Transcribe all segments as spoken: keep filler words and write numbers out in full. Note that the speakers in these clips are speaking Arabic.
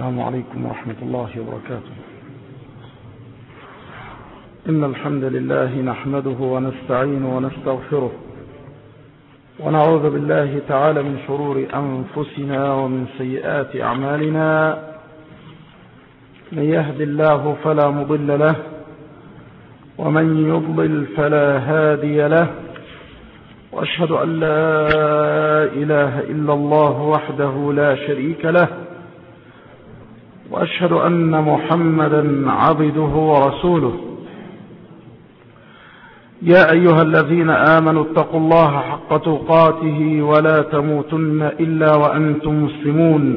السلام عليكم ورحمة الله وبركاته. إن الحمد لله نحمده ونستعينه ونستغفره ونعوذ بالله تعالى من شرور أنفسنا ومن سيئات أعمالنا. من يهد الله فلا مضل له ومن يضلل فلا هادي له، وأشهد أن لا إله إلا الله وحده لا شريك له، وأشهد أن محمدا عبده ورسوله. يا أيها الذين آمنوا اتقوا الله حق تقاته ولا تموتن إلا وأنتم مسلمون.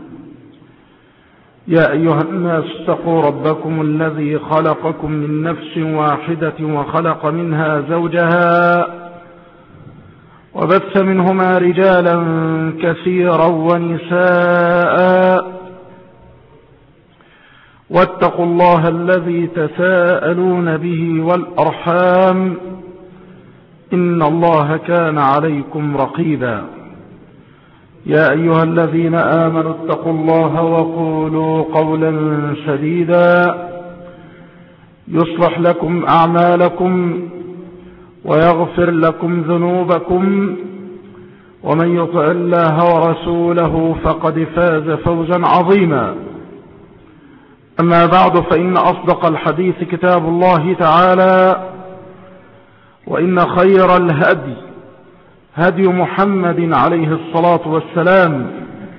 يا أيها الناس اتقوا ربكم الذي خلقكم من نفس واحدة وخلق منها زوجها وبث منهما رجالا كثيرا ونساء، واتقوا الله الذي تساءلون به والأرحام إن الله كان عليكم رقيبا. يا أيها الذين آمنوا اتقوا الله وقولوا قولا سديدا يصلح لكم أعمالكم ويغفر لكم ذنوبكم، ومن يطع الله ورسوله فقد فاز فوزا عظيما. أما بعد، فإن أصدق الحديث كتاب الله تعالى، وإن خير الهدي هدي محمد عليه الصلاة والسلام،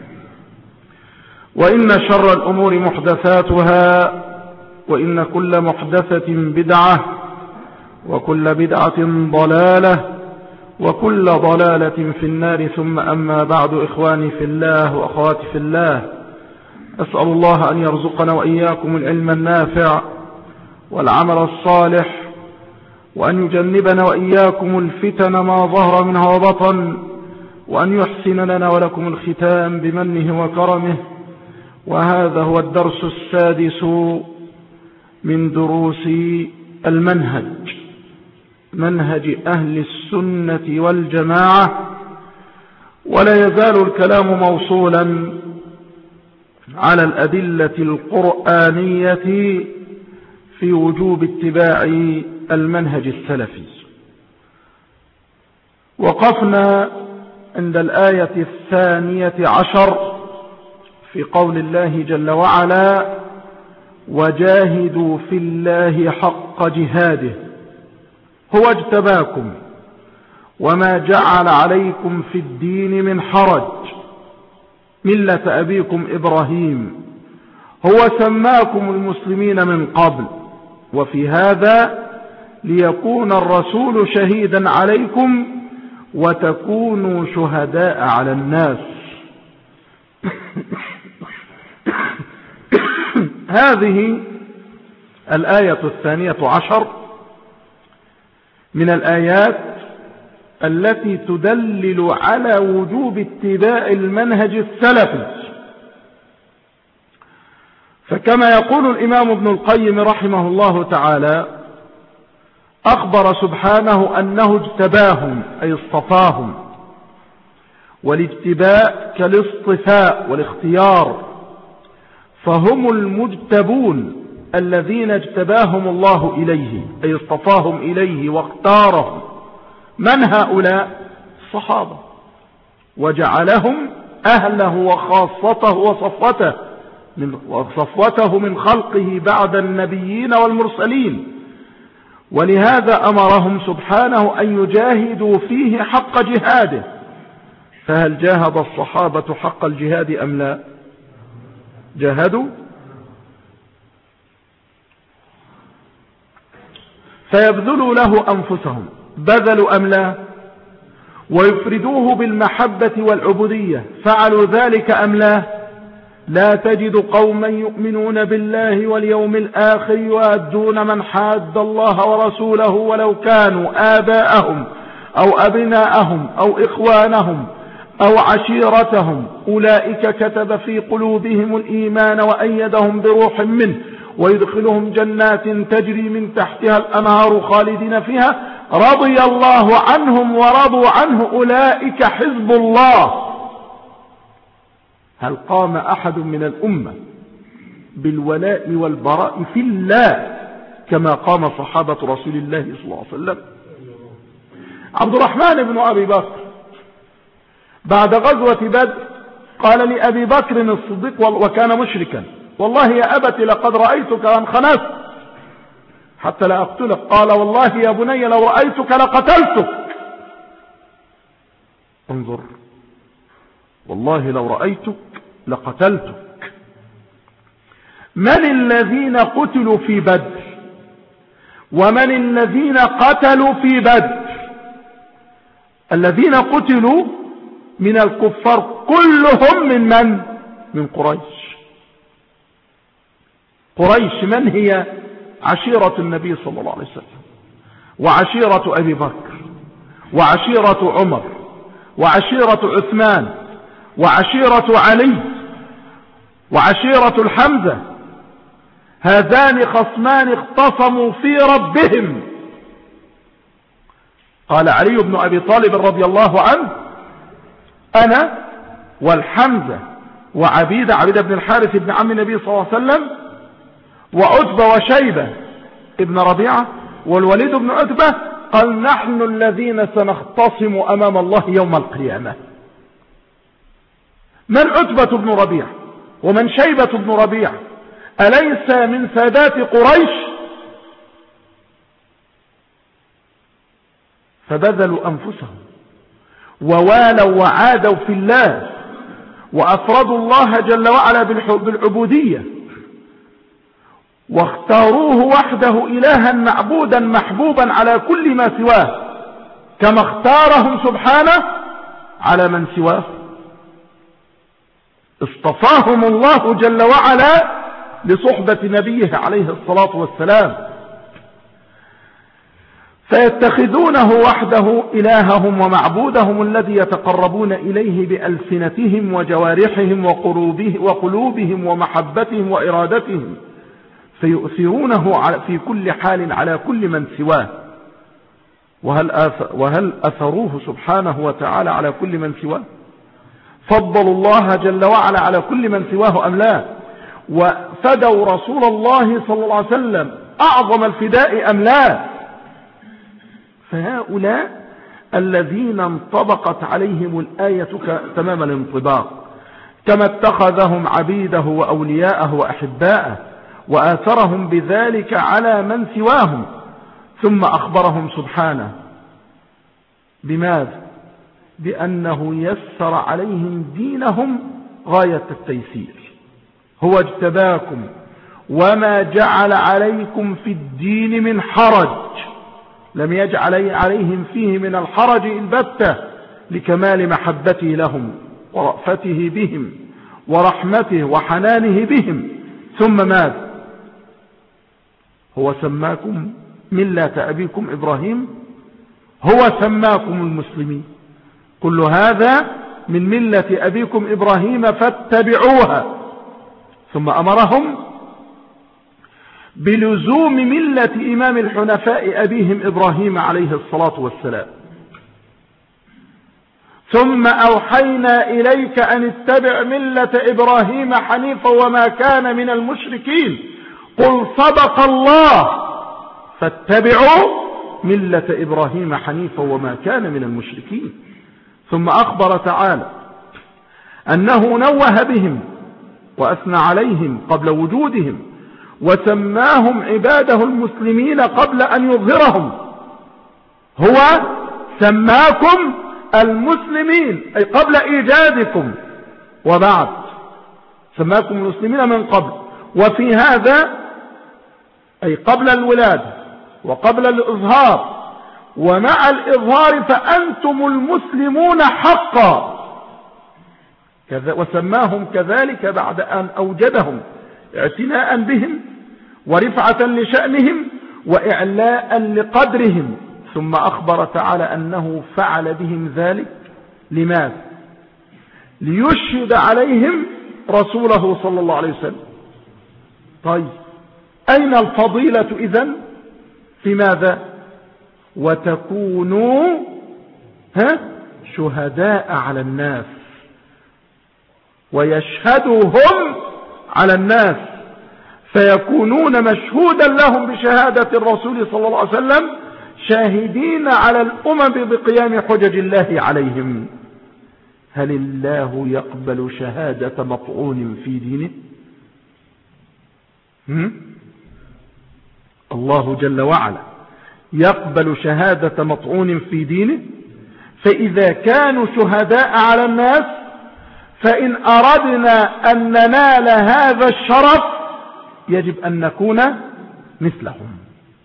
وإن شر الأمور محدثاتها، وإن كل محدثة بدعة، وكل بدعة ضلالة، وكل ضلالة في النار. ثم أما بعد، إخواني في الله وأخواتي في الله، أسأل الله أن يرزقنا وإياكم العلم النافع والعمل الصالح، وأن يجنبنا وإياكم الفتن ما ظهر منها وبطن، وأن يحسن لنا ولكم الختام بمنه وكرمه. وهذا هو الدرس السادس من دروس المنهج، منهج أهل السنة والجماعة، ولا يزال الكلام موصولا على الأدلة القرآنية في وجوب اتباع المنهج السلفي. وقفنا عند الآية الثانية عشر في قول الله جل وعلا: وجاهدوا في الله حق جهاده هو اجتباكم وما جعل عليكم في الدين من حرج ملة أبيكم إبراهيم هو سماكم المسلمين من قبل وفي هذا ليكون الرسول شهيدا عليكم وتكونوا شهداء على الناس. هذه الآية الثانية عشر من الآيات التي تدلل على وجوب اتباع المنهج السلفي. فكما يقول الإمام ابن القيم رحمه الله تعالى: أخبر سبحانه أنه اجتباهم أي اصطفاهم، والاجتباء كالاصطفاء والاختيار، فهم المجتبون الذين اجتباهم الله إليه أي اصطفاهم إليه واختارهم. من هؤلاء؟ الصحابة، وجعلهم أهله وخاصته وصفوته من, وصفوته من خلقه بعد النبيين والمرسلين. ولهذا أمرهم سبحانه أن يجاهدوا فيه حق جهاده. فهل جاهد الصحابة حق الجهاد أم لا؟ جاهدوا، فيبذلوا له أنفسهم، بذلوا أم لا؟ ويفردوه بالمحبة والعبودية، فعلوا ذلك أم لا؟ لا تجد قوما يؤمنون بالله واليوم الآخر يؤدون من حاد الله ورسوله ولو كانوا آباءهم أو أبناءهم أو إخوانهم أو عشيرتهم أولئك كتب في قلوبهم الإيمان وأيدهم بروح منه ويدخلهم جنات تجري من تحتها الأنهار خالدين فيها رضي الله عنهم ورضوا عنه أولئك حزب الله. هل قام أحد من الأمة بالولاء والبراء في الله كما قام صحابة رسول الله صلى الله عليه وسلم. عبد الرحمن بن أبي بكر بعد غزوة بدر قال لأبي بكر الصديق وكان مشركا: والله يا أبت لقد رأيتك وانخنست حتى لا أقتلك. قال: والله يا بني لو رأيتك لقتلتك. انظر، والله لو رأيتك لقتلتك. من الذين قتلوا في بدر ومن الذين قتلوا في بدر؟ الذين قتلوا من الكفار كلهم من من؟ من قريش. قريش من هي؟ عشيرة النبي صلى الله عليه وسلم، وعشيرة أبي بكر، وعشيرة عمر، وعشيرة عثمان، وعشيرة علي، وعشيرة الحمزة. هذان خصمان اختصموا في ربهم. قال علي بن أبي طالب رضي الله عنه: أنا والحمزة وعبيدة عبيدة بن الحارث بن عم النبي صلى الله عليه وسلم وعتبة وشيبة ابن ربيعة والوليد بن عتبة، قال: نحن الذين سنختصم أمام الله يوم القيامة. من عتبة بن ربيعة ومن شيبة بن ربيعة؟ أليس من سادات قريش؟ فبذلوا أنفسهم ووالوا وعادوا في الله وأفردوا الله جل وعلا بالعبودية واختاروه وحده إلها معبودا محبوبا على كل ما سواه، كما اختارهم سبحانه على من سواه. اصطفاهم الله جل وعلا لصحبة نبيه عليه الصلاة والسلام، فيتخذونه وحده إلههم ومعبودهم الذي يتقربون إليه بألسنتهم وجوارحهم وقلوبهم ومحبتهم وإرادتهم، فيؤثرونه في كل حال على كل من سواه. وهل, وهل أثروه سبحانه وتعالى على كل من سواه؟ فضلوا الله جل وعلا على كل من سواه أم لا؟ وفدوا رسول الله صلى الله عليه وسلم أعظم الفداء أم لا؟ فهؤلاء الذين انطبقت عليهم الآية تمام الانطباق، كما اتخذهم عبيده وأولياءه وأحباءه وآثرهم بذلك على من سواهم. ثم أخبرهم سبحانه بماذا؟ بأنه يسر عليهم دينهم غاية التيسير. هو اجتباكم وما جعل عليكم في الدين من حرج، لم يجعل عليهم فيه من الحرج البتة، لكمال محبته لهم ورأفته بهم ورحمته وحنانه بهم. ثم ماذا؟ هو سماكم ملة أبيكم إبراهيم، هو سماكم المسلمين، كل هذا من ملة أبيكم إبراهيم فاتبعوها. ثم أمرهم بلزوم ملة إمام الحنفاء أبيهم إبراهيم عليه الصلاة والسلام. ثم أوحينا إليك أن اتبع ملة إبراهيم حنيفا وما كان من المشركين، قل صدق الله فاتبعوا ملة إبراهيم حنيفا وما كان من المشركين. ثم أخبر تعالى أنه نوه بهم وأثنى عليهم قبل وجودهم، وسماهم عباده المسلمين قبل أن يظهرهم. هو سماكم المسلمين أي قبل إيجادكم، وبعد سماكم المسلمين من قبل، وفي هذا أي قبل الولادة وقبل الإظهار، ومع الإظهار فأنتم المسلمون حقا. وسماهم كذلك بعد أن أوجدهم اعتناء بهم ورفعة لشأنهم وإعلاء لقدرهم. ثم أخبر تعالى أنه فعل بهم ذلك لماذا؟ ليشهد عليهم رسوله صلى الله عليه وسلم. طيب أين الفضيلة إذن؟ في ماذا؟ وتكونوا ها شهداء على الناس ويشهدوا هم على الناس. فيكونون مشهودا لهم بشهادة الرسول صلى الله عليه وسلم شاهدين على الأمم بقيام حجج الله عليهم. هل الله يقبل شهادة مطعون في دينه؟ هم؟ الله جل وعلا يقبل شهادة مطعون في دينه. فإذا كانوا شهداء على الناس فإن أردنا أن ننال هذا الشرف يجب أن نكون مثلهم.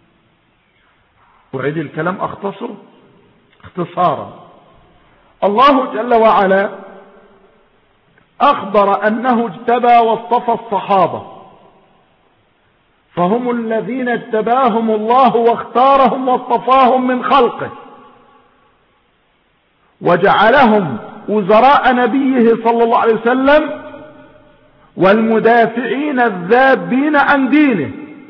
أعيد الكلام أختصر اختصارا. الله جل وعلا أخبر أنه اجتبى واصطفى الصحابة، فهم الذين اجتباهم الله واختارهم واصطفاهم من خلقه وجعلهم وزراء نبيه صلى الله عليه وسلم والمدافعين الذابين عن دينه،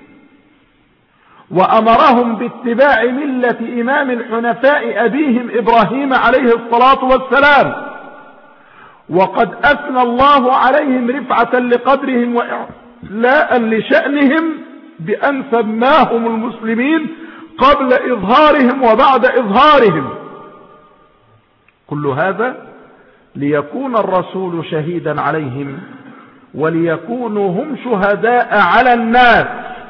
وأمرهم باتباع ملة إمام الحنفاء أبيهم إبراهيم عليه الصلاة والسلام. وقد أثنى الله عليهم رفعة لقدرهم وإعلاء لشأنهم بأن سماهم المسلمين قبل إظهارهم وبعد إظهارهم. كل هذا ليكون الرسول شهيدا عليهم وليكونوا هم شهداء على الناس.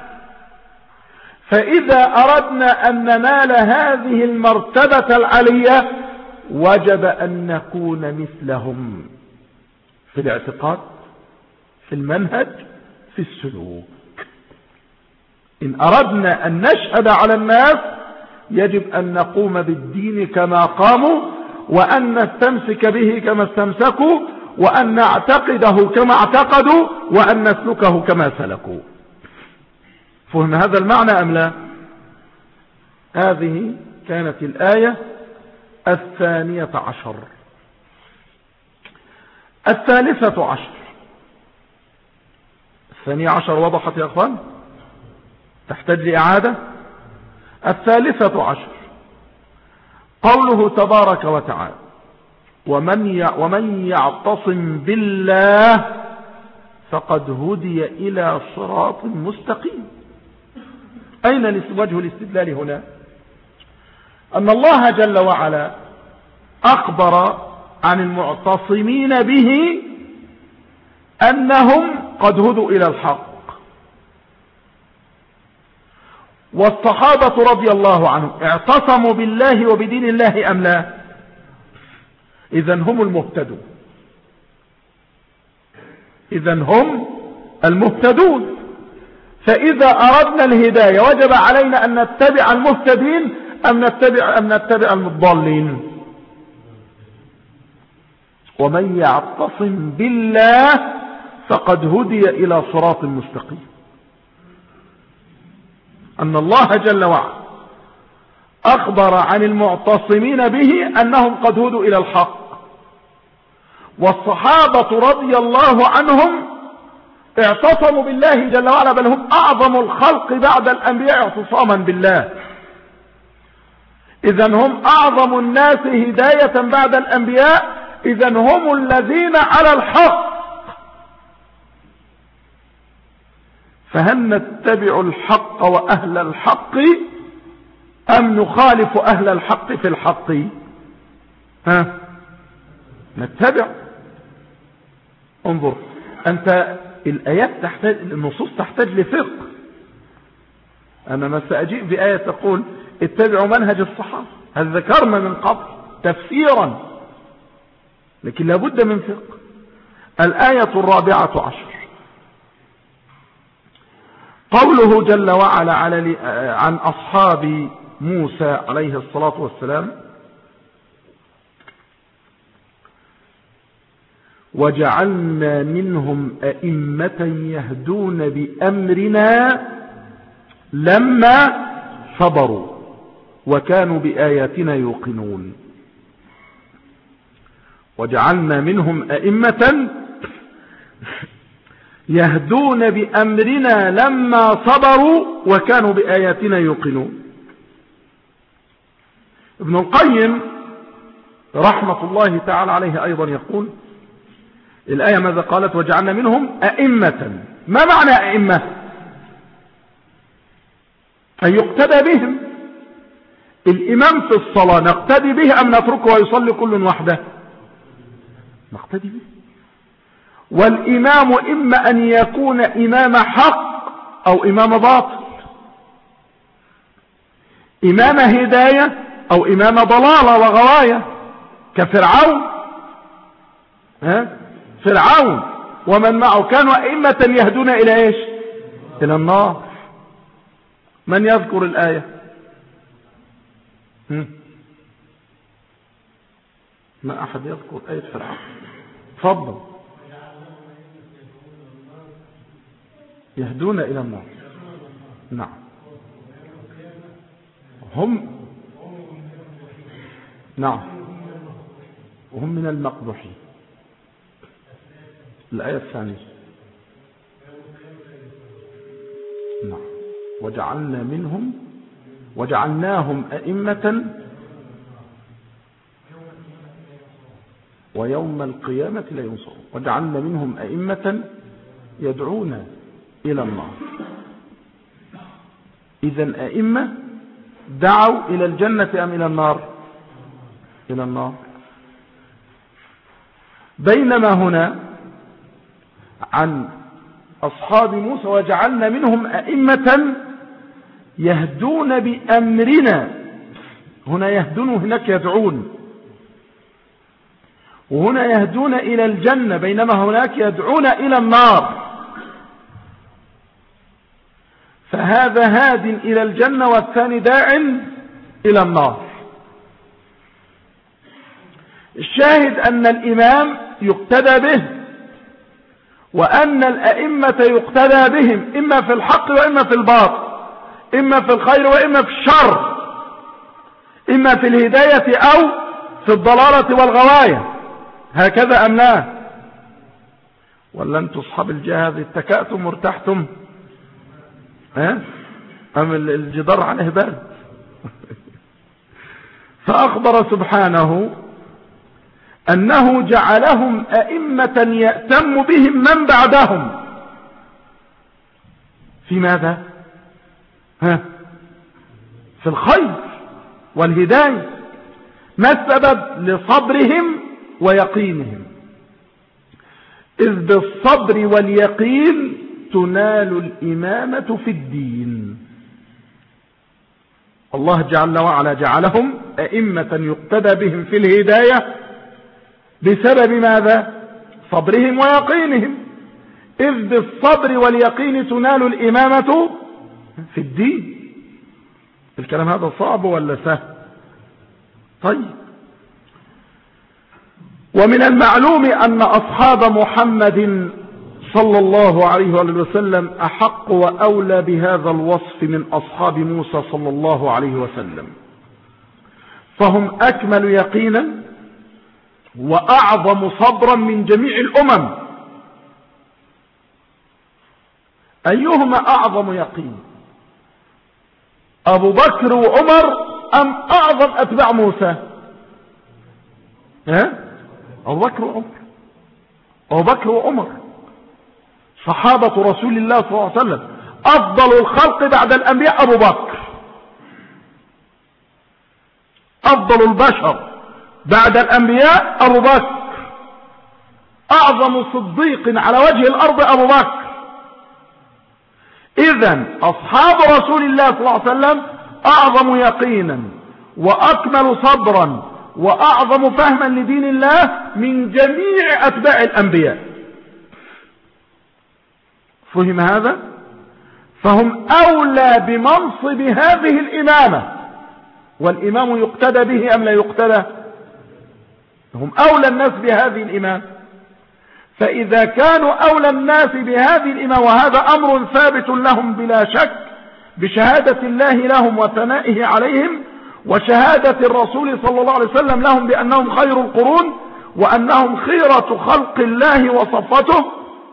فإذا أردنا أن ننال هذه المرتبة العلية وجب أن نكون مثلهم في الاعتقاد، في المنهج، في السلوك. إن أردنا أن نشهد على الناس يجب أن نقوم بالدين كما قاموا، وأن نستمسك به كما استمسكوا، وأن نعتقده كما اعتقدوا، وأن نسلكه كما سلكوا. فهم هذا المعنى أم لا؟ هذه كانت الآية الثانية عشر. الثالثة عشر. الثانية عشر وضحت يا أخوان؟ تحتاج لإعادة. الثالثة عشر قوله تبارك وتعالى ومن ومن يعتصم بالله فقد هدي إلى صراط مستقيم. أين وجه الاستدلال هنا؟ أن الله جل وعلا أخبر عن المعتصمين به أنهم قد هدوا إلى الحق، والصحابة رضي الله عنهم اعتصموا بالله وبدين الله أم لا؟ إذن هم المهتدون، إذن هم المهتدون. فإذا أردنا الهداية وجب علينا أن نتبع المهتدين أم نتبع, أم نتبع الضالين. ومن يعتصم بالله فقد هدي إلى صراط مستقيم. أن الله جل وعلا أخبر عن المعتصمين به أنهم قد هدوا إلى الحق، والصحابة رضي الله عنهم اعتصموا بالله جل وعلا، بل هم أعظم الخلق بعد الأنبياء اعتصاما بالله. إذن هم أعظم الناس هداية بعد الأنبياء، إذن هم الذين على الحق. فهل نتبع الحق وأهل الحق أم نخالف أهل الحق في الحق؟ ها نتبع. انظر أنت، الآيات تحتاج، النصوص تحتاج لفقه. أنا ما سأجيء بآية تقول اتبعوا منهج الصحابة، هذا ذكرنا من قبل تفسيرا، لكن لابد من فقه. الآية الرابعة عشر قوله جل وعلا على عن أصحاب موسى عليه الصلاة والسلام وجعلنا منهم أئمة يهدون بأمرنا لما صبروا وكانوا بآياتنا يوقنون. وجعلنا منهم أئمة يهدون بأمرنا لما صبروا وكانوا بآياتنا يوقنون. ابن القيم رحمة الله تعالى عليه أيضا يقول الآية ماذا قالت؟ وجعلنا منهم أئمة. ما معنى أئمة؟ أن يقتدى بهم. الإمام في الصلاة نقتدي به أم نتركه ويصلي كل وحده؟ نقتدي به. والإمام إما أن يكون إمام حق أو إمام باطل، إمام هداية أو إمام ضلالة وغواية، كفرعون. ها؟ فرعون ومن معه كانوا أئمة يهدون إلى إيش؟ إلى النار. من يذكر الآية؟ هم؟ ما أحد يذكر آية فرعون. تفضل. يهدون إلى النار. نعم. هم نعم وهم من المقبوحين. الآية الثانية. نعم. وجعلنا منهم وجعلناهم أئمة ويوم القيامة لا ينصرون. وجعلنا منهم أئمة يدعون إلى النار. إذن أئمة دعوا إلى الجنة أم إلى النار؟ إلى النار. بينما هنا عن أصحاب موسى وجعلنا منهم أئمة يهدون بأمرنا. هنا يهدون وهناك يدعون، وهنا يهدون إلى الجنة بينما هناك يدعون إلى النار. فهذا هاد إلى الجنة والثاني داع إلى النار. الشاهد أن الإمام يقتدى به، وأن الأئمة يقتدى بهم إما في الحق وإما في الباطل، إما في الخير وإما في الشر، إما في الهداية أو في الضلالة والغواية. هكذا أم لا؟ ولا أنتم أصحاب الجهاد اتكأتم وارتحتم؟ ها؟ أم الجدار عليه برد؟ فأخبر سبحانه أنه جعلهم أئمة يأتم بهم من بعدهم في ماذا؟ ها؟ في الخير والهداية. ما السبب؟ لصبرهم ويقينهم. إذ بالصبر واليقين تنال الإمامة في الدين. الله جل وعلا جعلهم أئمة يقتدى بهم في الهداية بسبب ماذا؟ صبرهم ويقينهم. إذ بالصبر واليقين تنال الإمامة في الدين. الكلام هذا صعب ولا سهل؟ طيب. ومن المعلوم أن أصحاب محمد صلى الله عليه وسلم أحق وأولى بهذا الوصف من أصحاب موسى صلى الله عليه وسلم، فهم أكمل يقينا وأعظم صبرا من جميع الأمم. أيهما أعظم يقين، أبو بكر وعمر أم أعظم أتباع موسى؟ ها؟ أبو بكر وعمر. أبو بكر وعمر صحابة رسول الله صلى الله عليه وسلم. أفضل الخلق بعد الأنبياء أبو بكر، أفضل البشر بعد الأنبياء أبو بكر، أعظم صديق على وجه الأرض أبو بكر. إذن أصحاب رسول الله صلى الله عليه وسلم أعظم يقينا وأكمل صبرا وأعظم فهما لدين الله من جميع أتباع الأنبياء. فهم هذا؟ فهم أولى بمنصب هذه الإمامة. والإمام يقتدى به أم لا يقتدى؟ هم أولى الناس بهذه الإمامة. فإذا كانوا أولى الناس بهذه الإمامة، وهذا أمر ثابت لهم بلا شك بشهادة الله لهم وثنائه عليهم، وشهادة الرسول صلى الله عليه وسلم لهم بأنهم خير القرون وأنهم خيرة خلق الله وصفته،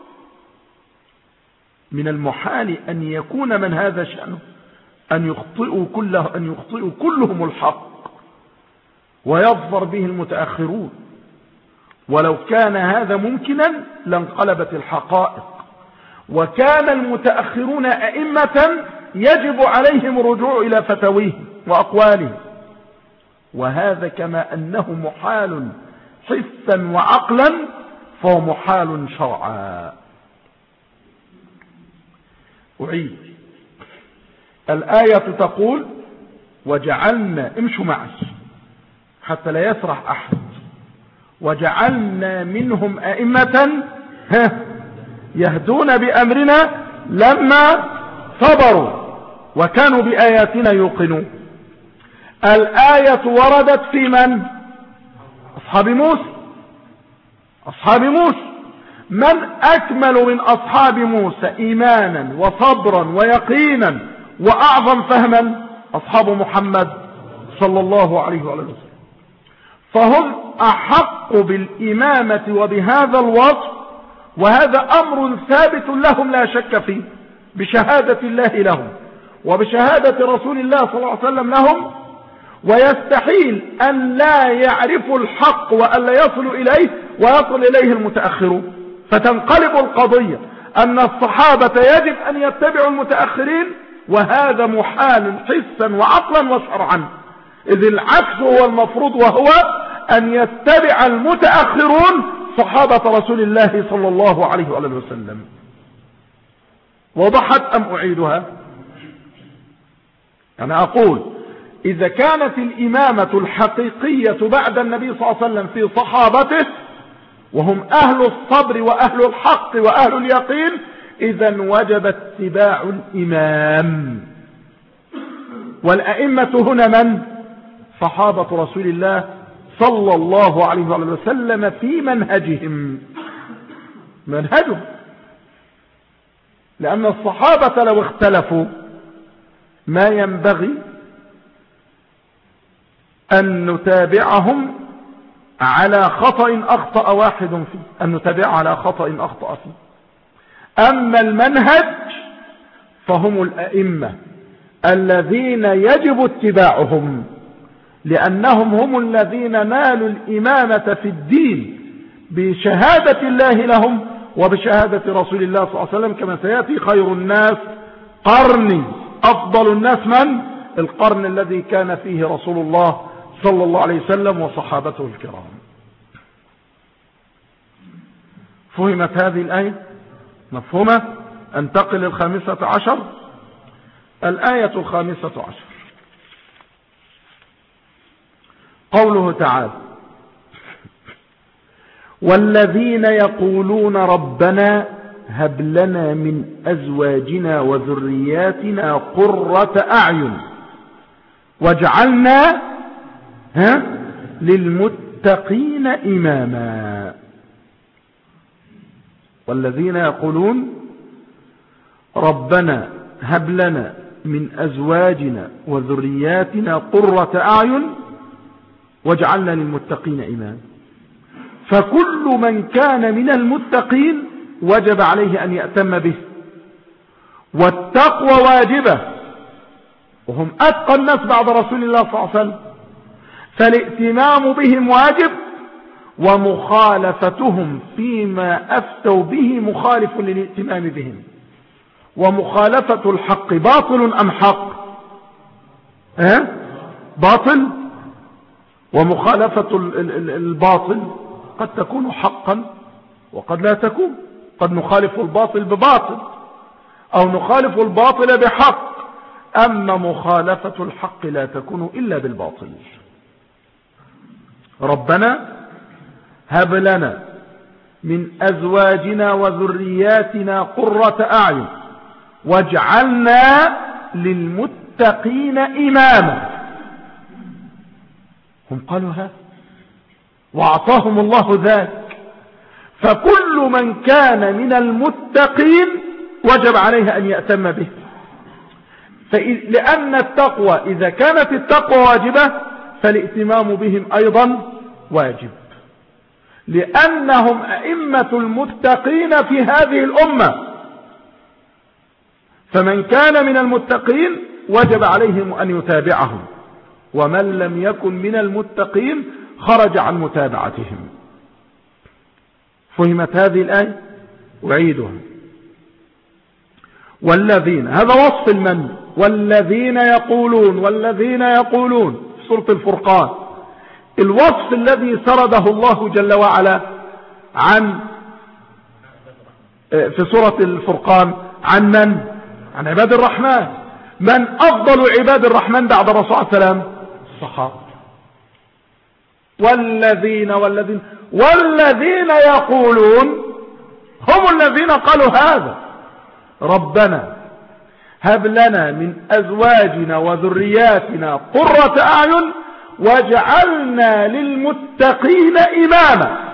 من المحال أن يكون من هذا شأنه أن يخطئوا كله أن يخطئوا كلهم الحق ويظفر به المتأخرون. ولو كان هذا ممكنا لانقلبت الحقائق، وكان المتأخرون أئمة يجب عليهم الرجوع إلى فتاويهم وأقوالهم، وهذا كما أنه محال حسا وعقلا فهو محال شرعا. أعيد الآية تقول وجعلنا، امشوا معي حتى لا يسرح أحد، وجعلنا منهم أئمة يهدون بأمرنا لما صبروا وكانوا بآياتنا يوقنون. الآية وردت في من؟ أصحاب موسى. أصحاب موسى من أكمل من أصحاب موسى إيمانا وصبرا ويقينا وأعظم فهما؟ أصحاب محمد صلى الله عليه وسلم. فهم أحق بالإمامة وبهذا الوصف، وهذا أمر ثابت لهم لا شك فيه بشهادة الله لهم وبشهادة رسول الله صلى الله عليه وسلم لهم، ويستحيل أن لا يعرفوا الحق وأن لا يصلوا إليه ويصل إليه المتأخرون، فتنقلب القضية أن الصحابة يجب أن يتبعوا المتأخرين، وهذا محال حسا وعقلا وشرعا، إذ العكس هو المفروض، وهو أن يتبع المتأخرون صحابة رسول الله صلى الله عليه وآله وسلم. وضحت أم أعيدها؟ أنا أقول إذا كانت الإمامة الحقيقية بعد النبي صلى الله عليه وسلم في صحابته وهم أهل الصبر وأهل الحق وأهل اليقين، إذا وجب اتباع الإمام. والأئمة هنا من؟ صحابة رسول الله صلى الله عليه وسلم في منهجهم منهجهم لأن الصحابة لو اختلفوا ما ينبغي أن نتابعهم على خطأ أخطأ واحد فيه، أن نتابعه على خطأ أخطأ فيه. أما المنهج فهم الأئمة الذين يجب اتباعهم، لأنهم هم الذين نالوا الإمامة في الدين بشهادة الله لهم وبشهادة رسول الله صلى الله عليه وسلم، كما سيأتي خير الناس قرني، أفضل الناس من؟ القرن الذي كان فيه رسول الله صلى الله عليه وسلم وصحابته الكرام. فهمت هذه الآية؟ مفهومة؟ انتقل الخامسة عشر. الآية الخامسة عشر قوله تعالى والذين يقولون ربنا هب لنا من أزواجنا وذرياتنا قرة أعين واجعلنا ها للمتقين إماما. والذين يقولون ربنا هب لنا من أزواجنا وذرياتنا قرة أعين واجعلنا للمتقين إماما. فكل من كان من المتقين وجب عليه أن يأتم به، والتقوى واجبة، وهم أتقى الناس بعد رسول الله صلى الله عليه وسلم، فالائتمام بهم واجب، ومخالفتهم فيما أفتوا به مخالف للائتمام بهم. ومخالفة الحق باطل أم حق؟ أه؟ باطل. ومخالفة الباطل قد تكون حقا وقد لا تكون، قد نخالف الباطل بباطل أو نخالف الباطل بحق، أما مخالفة الحق لا تكون إلا بالباطل. ربنا هب لنا من أزواجنا وذرياتنا قرة أعين واجعلنا للمتقين إماما. هم قالوا هذا وأعطاهم الله ذاك. فكل من كان من المتقين وجب عليه أن يأتم به، لأن التقوى إذا كانت التقوى واجبة فالائتمام بهم أيضا واجب، لأنهم أئمة المتقين في هذه الأمة. فمن كان من المتقين وجب عليهم أن يتابعهم، ومن لم يكن من المتقين خرج عن متابعتهم. فهمت هذه الآية؟ أعيدها. والذين، هذا وصف المن والذين يقولون والذين يقولون في سورة الفرقان. الوصف الذي سرده الله جل وعلا عن في سورة الفرقان عن من؟ عن عباد الرحمن. من أفضل عباد الرحمن بعد الرسول عليه السلام؟ الصحابة. والذين والذين والذين يقولون هم الذين قالوا هذا: ربنا هب لنا من أزواجنا وذرياتنا قرة أعين واجعلنا للمتقين إماما.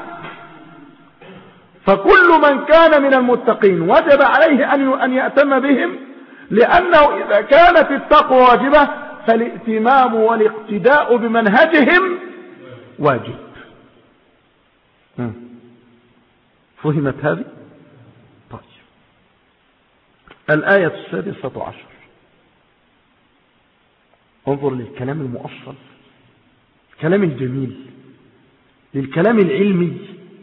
فكل من كان من المتقين وجب عليه أن يأتم بهم، لأنه إذا كانت التقوى واجبة فالائتمام والاقتداء بمنهجهم واجب. فهمت هذه؟ طيب. الآية السادسة عشر. انظر للكلام المؤصل، الكلام الجميل، للكلام العلمي.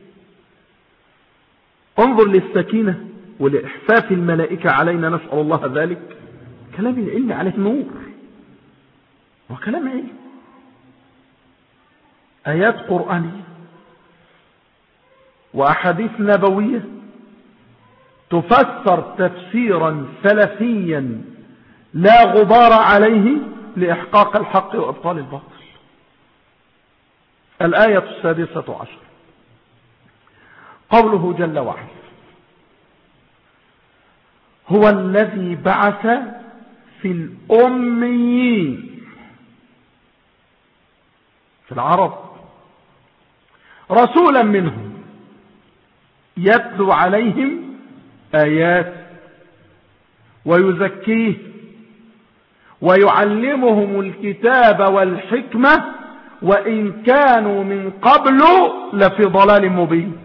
انظر للسكينة ولإحفاف الملائكة علينا، نسأل الله ذلك. كلام العلم عليه نور وكلام علم. آيات قرآنية وأحاديث نبوية تفسر تفسيرا سلفيا لا غبار عليه لإحقاق الحق وإبطال الباطل. الآية السادسة عشر، قوله جل وعلا: هو الذي بعث في الأميين، في العرب، رسولا منهم يتلو عليهم آيات ويزكيه ويعلمهم الكتاب والحكمة وإن كانوا من قبل لفي ضلال مبين.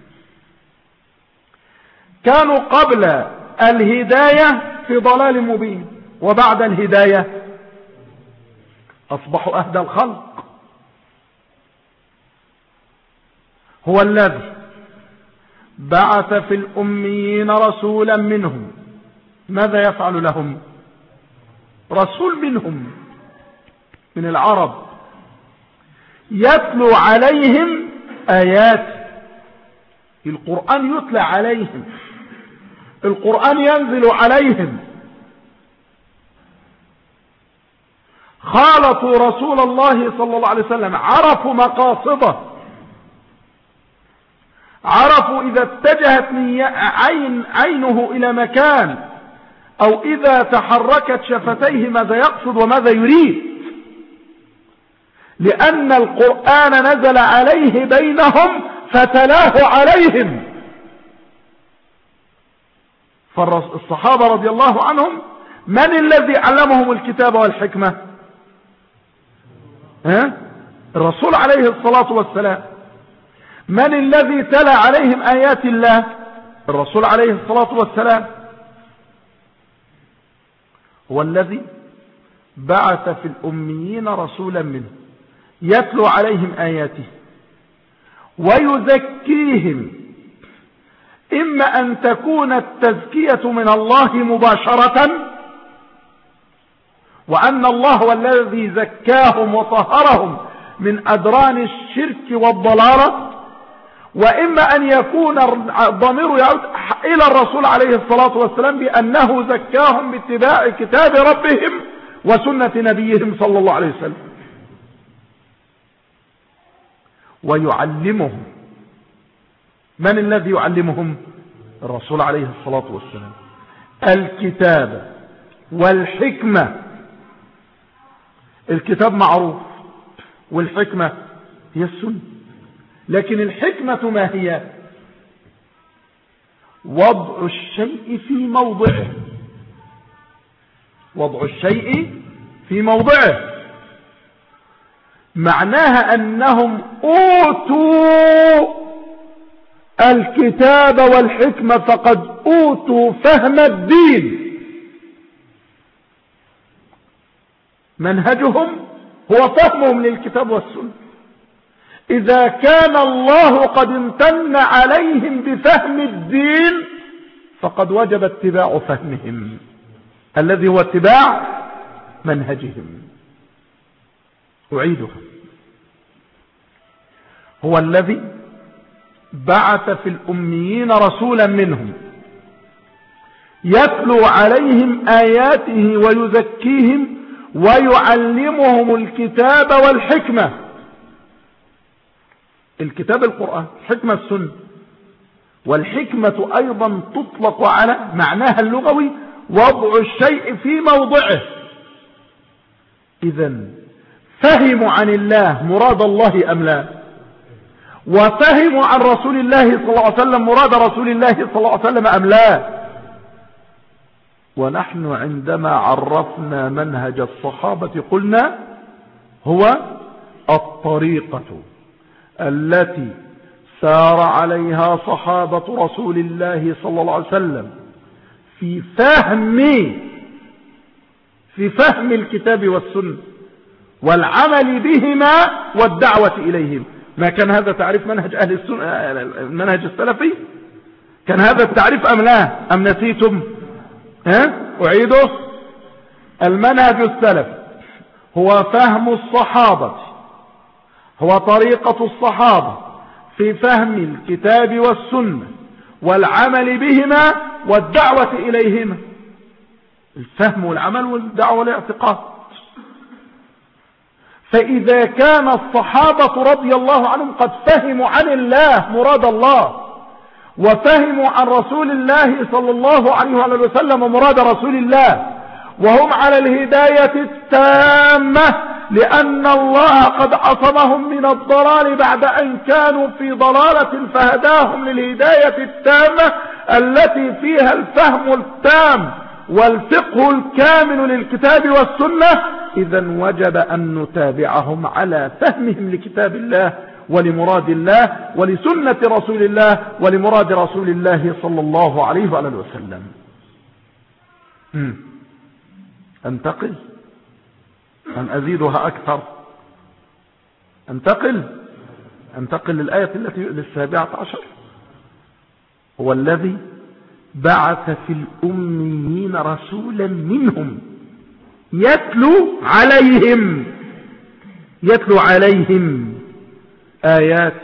كانوا قبل الهداية في ضلال مبين، وبعد الهداية أصبحوا أهدى الخلق. هو الذي بعث في الأميين رسولا منهم. ماذا يفعل لهم؟ رسول منهم، من العرب، يتلو عليهم آيات. القرآن يتلى عليهم، القرآن ينزل عليهم. خالطوا رسول الله صلى الله عليه وسلم، عرفوا مقاصده، عرفوا إذا اتجهت عين عينه إلى مكان أو إذا تحركت شفتيه ماذا يقصد وماذا يريد، لأن القرآن نزل عليه بينهم فتلاه عليهم. فالصحابة رضي الله عنهم من الذي علمهم الكتاب والحكمة؟ ها؟ الرسول عليه الصلاة والسلام. من الذي تلا عليهم آيات الله؟ الرسول عليه الصلاة والسلام. هو الذي بعث في الأميين رسولا منه يتلو عليهم آياته ويزكيهم. إما أن تكون التزكية من الله مباشرة، وأن الله هو الذي زكاهم وطهرهم من أدران الشرك والضلالة، وإما أن يكون الضمير يعود إلى الرسول عليه الصلاة والسلام بأنه زكاهم باتباع كتاب ربهم وسنة نبيهم صلى الله عليه وسلم. ويعلمهم. من الذي يعلمهم؟ الرسول عليه الصلاة والسلام. الكتاب والحكمة. الكتاب معروف والحكمة هي السنة، لكن الحكمة ما هي؟ وضع الشيء في موضعه. وضع الشيء في موضعه معناها أنهم أوتوا الكتاب والحكمة، فقد أوتوا فهم الدين. منهجهم هو فهمهم للكتاب والسنة. إذا كان الله قد امتن عليهم بفهم الدين فقد وجب اتباع فهمهم الذي هو اتباع منهجهم. أعيدها: هو الذي بعث في الأميين رسولا منهم يتلو عليهم آياته ويزكيهم ويعلمهم الكتاب والحكمة. الكتاب القرآن، الحكمة السنة، والحكمة أيضا تطلق على معناها اللغوي وضع الشيء في موضعه. إذن فهموا عن الله مراد الله أم لا؟ وفهموا عن رسول الله صلى الله عليه وسلم مراد رسول الله صلى الله عليه وسلم أم لا؟ ونحن عندما عرفنا منهج الصحابة قلنا هو الطريقة التي سار عليها صحابة رسول الله صلى الله عليه وسلم في فهم في فهم الكتاب والسنة والعمل بهما والدعوة إليهم. ما كان هذا تعريف منهج أهل السنة المنهج السلفي؟ كان هذا التعريف أم لا؟ أم نسيتم؟ ها؟ أعيده: المنهج السلفي هو فهم الصحابة، هو طريقة الصحابة في فهم الكتاب والسنة والعمل بهما والدعوة إليهما. الفهم والعمل والدعوة والاعتقاد. فإذا كان الصحابة رضي الله عنهم قد فهموا عن الله مراد الله وفهموا عن رسول الله صلى الله عليه وسلم مراد رسول الله وهم على الهداية التامة، لأن الله قد عصمهم من الضلال بعد أن كانوا في ضلالة فهداهم للهداية التامة التي فيها الفهم التام والفقه الكامل للكتاب والسنة. إذن وجب أن نتابعهم على فهمهم لكتاب الله ولمراد الله ولسنة رسول الله ولمراد رسول الله صلى الله عليه وآله وسلم. أنتقل أم أزيدها أكثر؟ أنتقل أنتقل للآية التي للسابعة عشر: هو الذي بعث في الأميين رسولا منهم يتلو عليهم يتلو عليهم آيات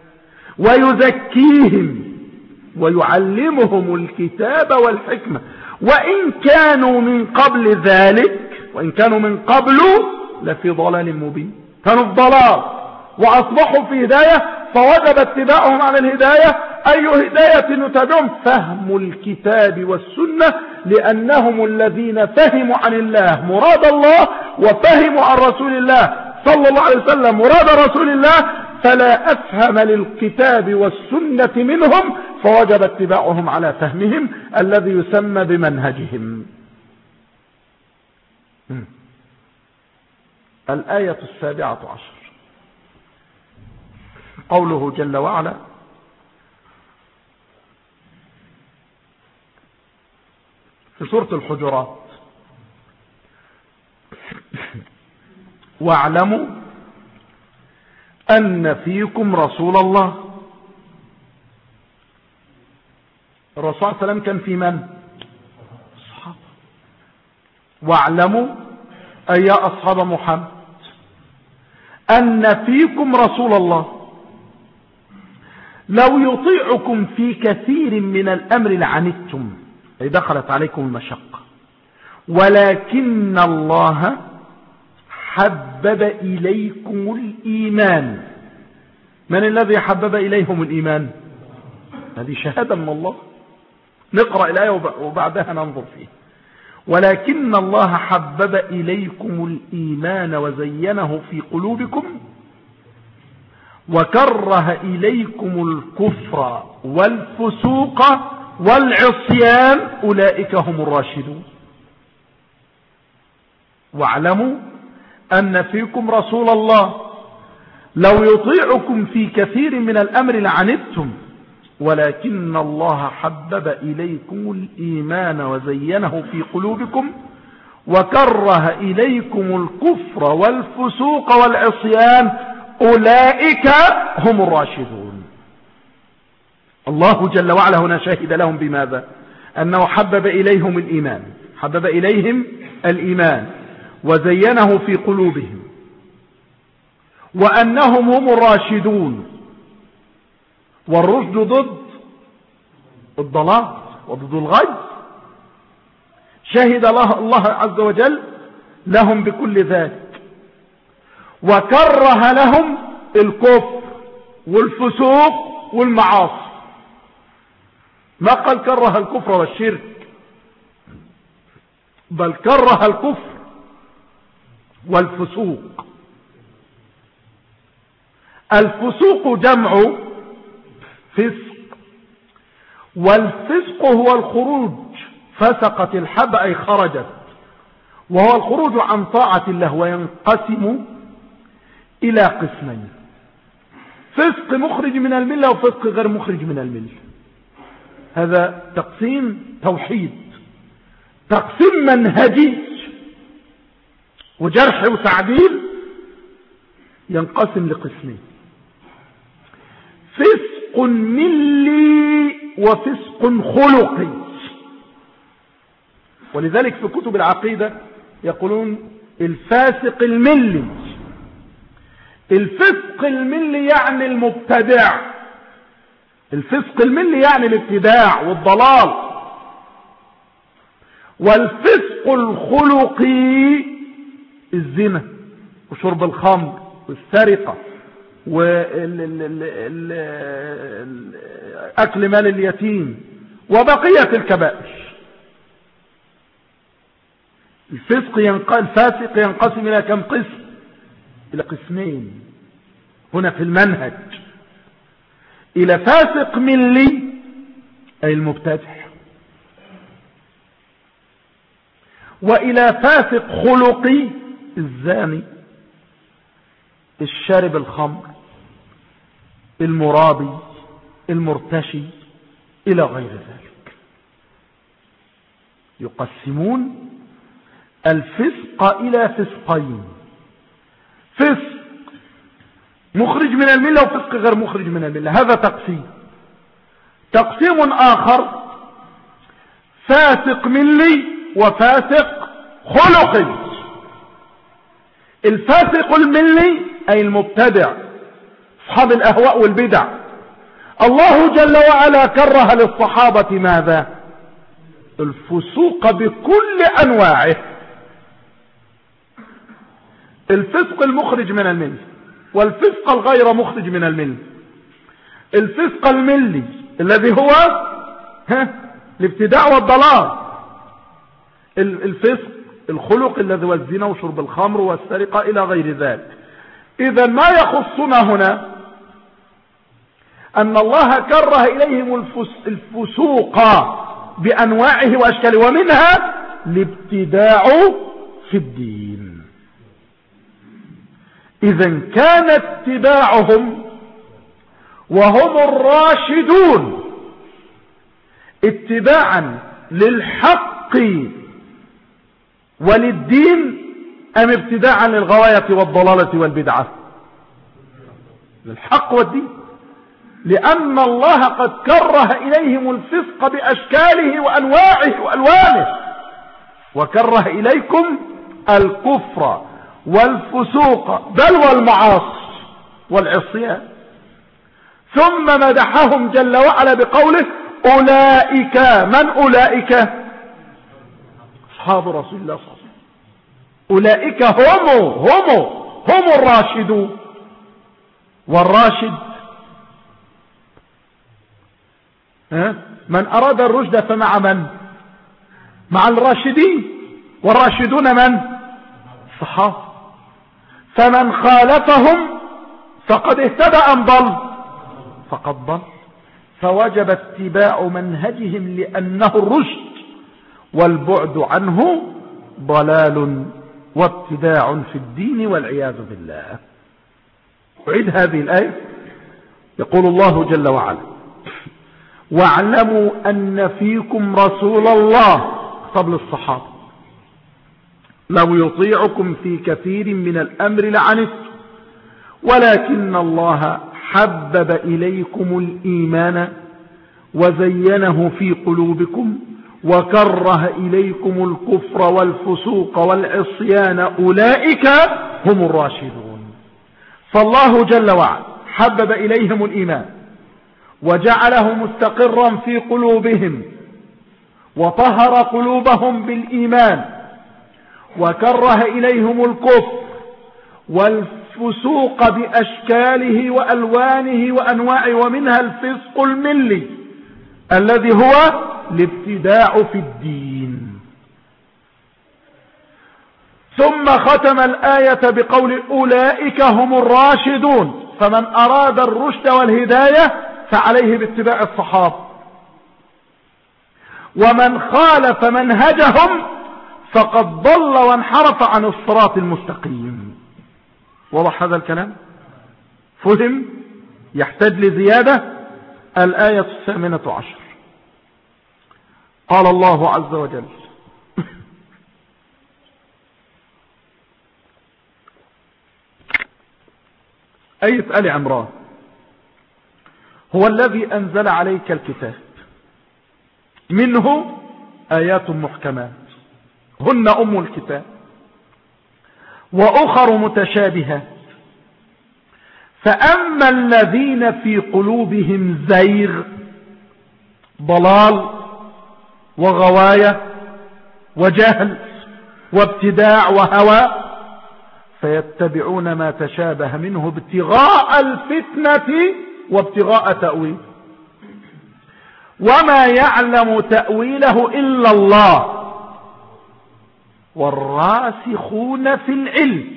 ويزكيهم ويعلمهم الكتاب والحكمة وإن كانوا من قبل ذلك وإن كانوا من قبل لفي ضلال مبين. كانوا في ضلال وأصبحوا في هداية فوجب اتباعهم على الهداية. أي هداية نتابعهم؟ فهم الكتاب والسنة، لأنهم الذين فهموا عن الله مراد الله وفهموا عن رسول الله صلى الله عليه وسلم مراد رسول الله، فلا أفهم للكتاب والسنة منهم فوجب اتباعهم على فهمهم الذي يسمى بمنهجهم. الآية السابعة عشر: قوله جل وعلا: في سورة الحجرات: واعلموا أن فيكم رسول الله. الرسول صلى الله عليه وسلم كان في من؟ الصحابة. واعلموا أي يا أصحاب محمد أن فيكم رسول الله لو يطيعكم في كثير من الأمر لعنتم، أي دخلت عليكم المشقة، ولكن الله حبب إليكم الإيمان. من الذي حبب إليهم الإيمان؟ هذه شهادة من الله. نقرأ الآية وبعدها ننظر فيه. ولكن الله حبب إليكم الإيمان وزينه في قلوبكم وكره إليكم الكفر والفسوق والعصيان أولئك هم الراشدون. واعلموا أن فيكم رسول الله لو يطيعكم في كثير من الأمر لعنتم، ولكن الله حبب إليكم الإيمان وزينه في قلوبكم وكره إليكم الكفر والفسوق والعصيان أولئك هم الراشدون. الله جل وعلا هنا شهد لهم بماذا؟ أنه حبب إليهم الإيمان، حبب إليهم الإيمان وزينه في قلوبهم وأنهم هم الراشدون. والرشد ضد الضلال وضد الغي. شهد الله عز وجل لهم بكل ذلك، وكره لهم الكفر والفسوق والمعاصي. ما قال كره الكفر والشرك، بل كره الكفر والفسوق. الفسوق جمع فسق، والفسق هو الخروج، فسقت الحب أي خرجت، وهو الخروج عن طاعة الله. وينقسم إلى قسمين: فسق مخرج من الملة وفسق غير مخرج من الملة. هذا تقسيم توحيد. تقسيم منهجي وجرح وتعديل ينقسم لقسمين: فسق ملي وفسق خلقي. ولذلك في كتب العقيدة يقولون الفاسق الملي. الفسق الملي يعني المبتدع، الفسق الملي يعني الابتداع والضلال. والفسق الخلقي الزنا وشرب الخمر والسرقة وأكل مال اليتيم وبقية الكبائر. الفسق الفاسق ينقسم إلى كم قسم؟ إلى قسمين هنا في المنهج: إلى فاسق ملي أي المبتدع، وإلى فاسق خلقي الزاني، الشارب الخمر، المرابي، المرتشي، إلى غير ذلك. يقسمون الفسق إلى فسقين: فسق مخرج من الملة وفسق غير مخرج من الملة. هذا تقسيم. تقسيم آخر: فاسق ملي وفاسق خلقي. الفاسق الملي أي المبتدع، أصحاب الأهواء والبدع. الله جل وعلا كره للصحابة ماذا؟ الفسوق بكل أنواعه. الفسق المخرج من الملة والفسق الغير مخرج من الملة. الفسق الملي الذي هو الابتداع والضلال. الفسق الخلق الذي هو الزنا وشرب الخمر والسرقة إلى غير ذلك. إذا ما يخصنا هنا أن الله كره إليهم الفسوق بأنواعه وأشكاله، ومنها الابتداع في الدين. إذا كان اتباعهم وهم الراشدون اتباعا للحق وللدين أم ابتداعا للغواية والضلالة والبدعة؟ للحق والدين، لأن الله قد كره إليهم الفسق بأشكاله وأنواعه وألوانه، وكره إليكم الكفر والفسوق بل والمعاصي والعصيان. ثم مدحهم جل وعلا بقوله: أولئك. من أولئك؟ أصحاب رسول الله صلى الله عليه وسلم. أولئك هم هم هم الراشدون. والراشد من أراد الرشد فمع من؟ مع الراشدين. والراشدون من؟ الصحابة. فمن خالفهم فقد اهتدى أم ضل؟ فقد ضل. فوجب اتباع منهجهم لأنه الرشد، والبعد عنه ضلال وابتداع في الدين والعياذ بالله. أعيد هذه الآية. يقول الله جل وعلا: واعلموا أن فيكم رسول الله، قبل الصحابة، لو يطيعكم في كثير من الأمر لعنتم ولكن الله حبب إليكم الإيمان وزينه في قلوبكم وكره إليكم الكفر والفسوق والعصيان أولئك هم الراشدون. فالله جل وعلا حبب إليهم الإيمان وجعله مستقرا في قلوبهم وطهر قلوبهم بالإيمان، وكره إليهم الكفر والفسوق بأشكاله وألوانه وأنواعه، ومنها الفسق الملي الذي هو الابتداع في الدين. ثم ختم الآية بقول أولئك هم الراشدون. فمن أراد الرشد والهداية فعليه باتباع الصحابة، ومن خالف منهجهم فقد ضل وانحرف عن الصراط المستقيم. واضح هذا الكلام؟ فهم؟ يحتاج لزيادة. الآية الثامنة عشر قال الله عز وجل: آية آل عمران: هو الذي أنزل عليك الكتاب منه آيات محكمات هن أم الكتاب وأخر متشابهات، فأما الذين في قلوبهم زيغ ضلال وغواية وجهل وابتداع وهوى فيتبعون ما تشابه منه ابتغاء الفتنة وابتغاء تأويل، وما يعلم تأويله إلا الله والراسخون في العلم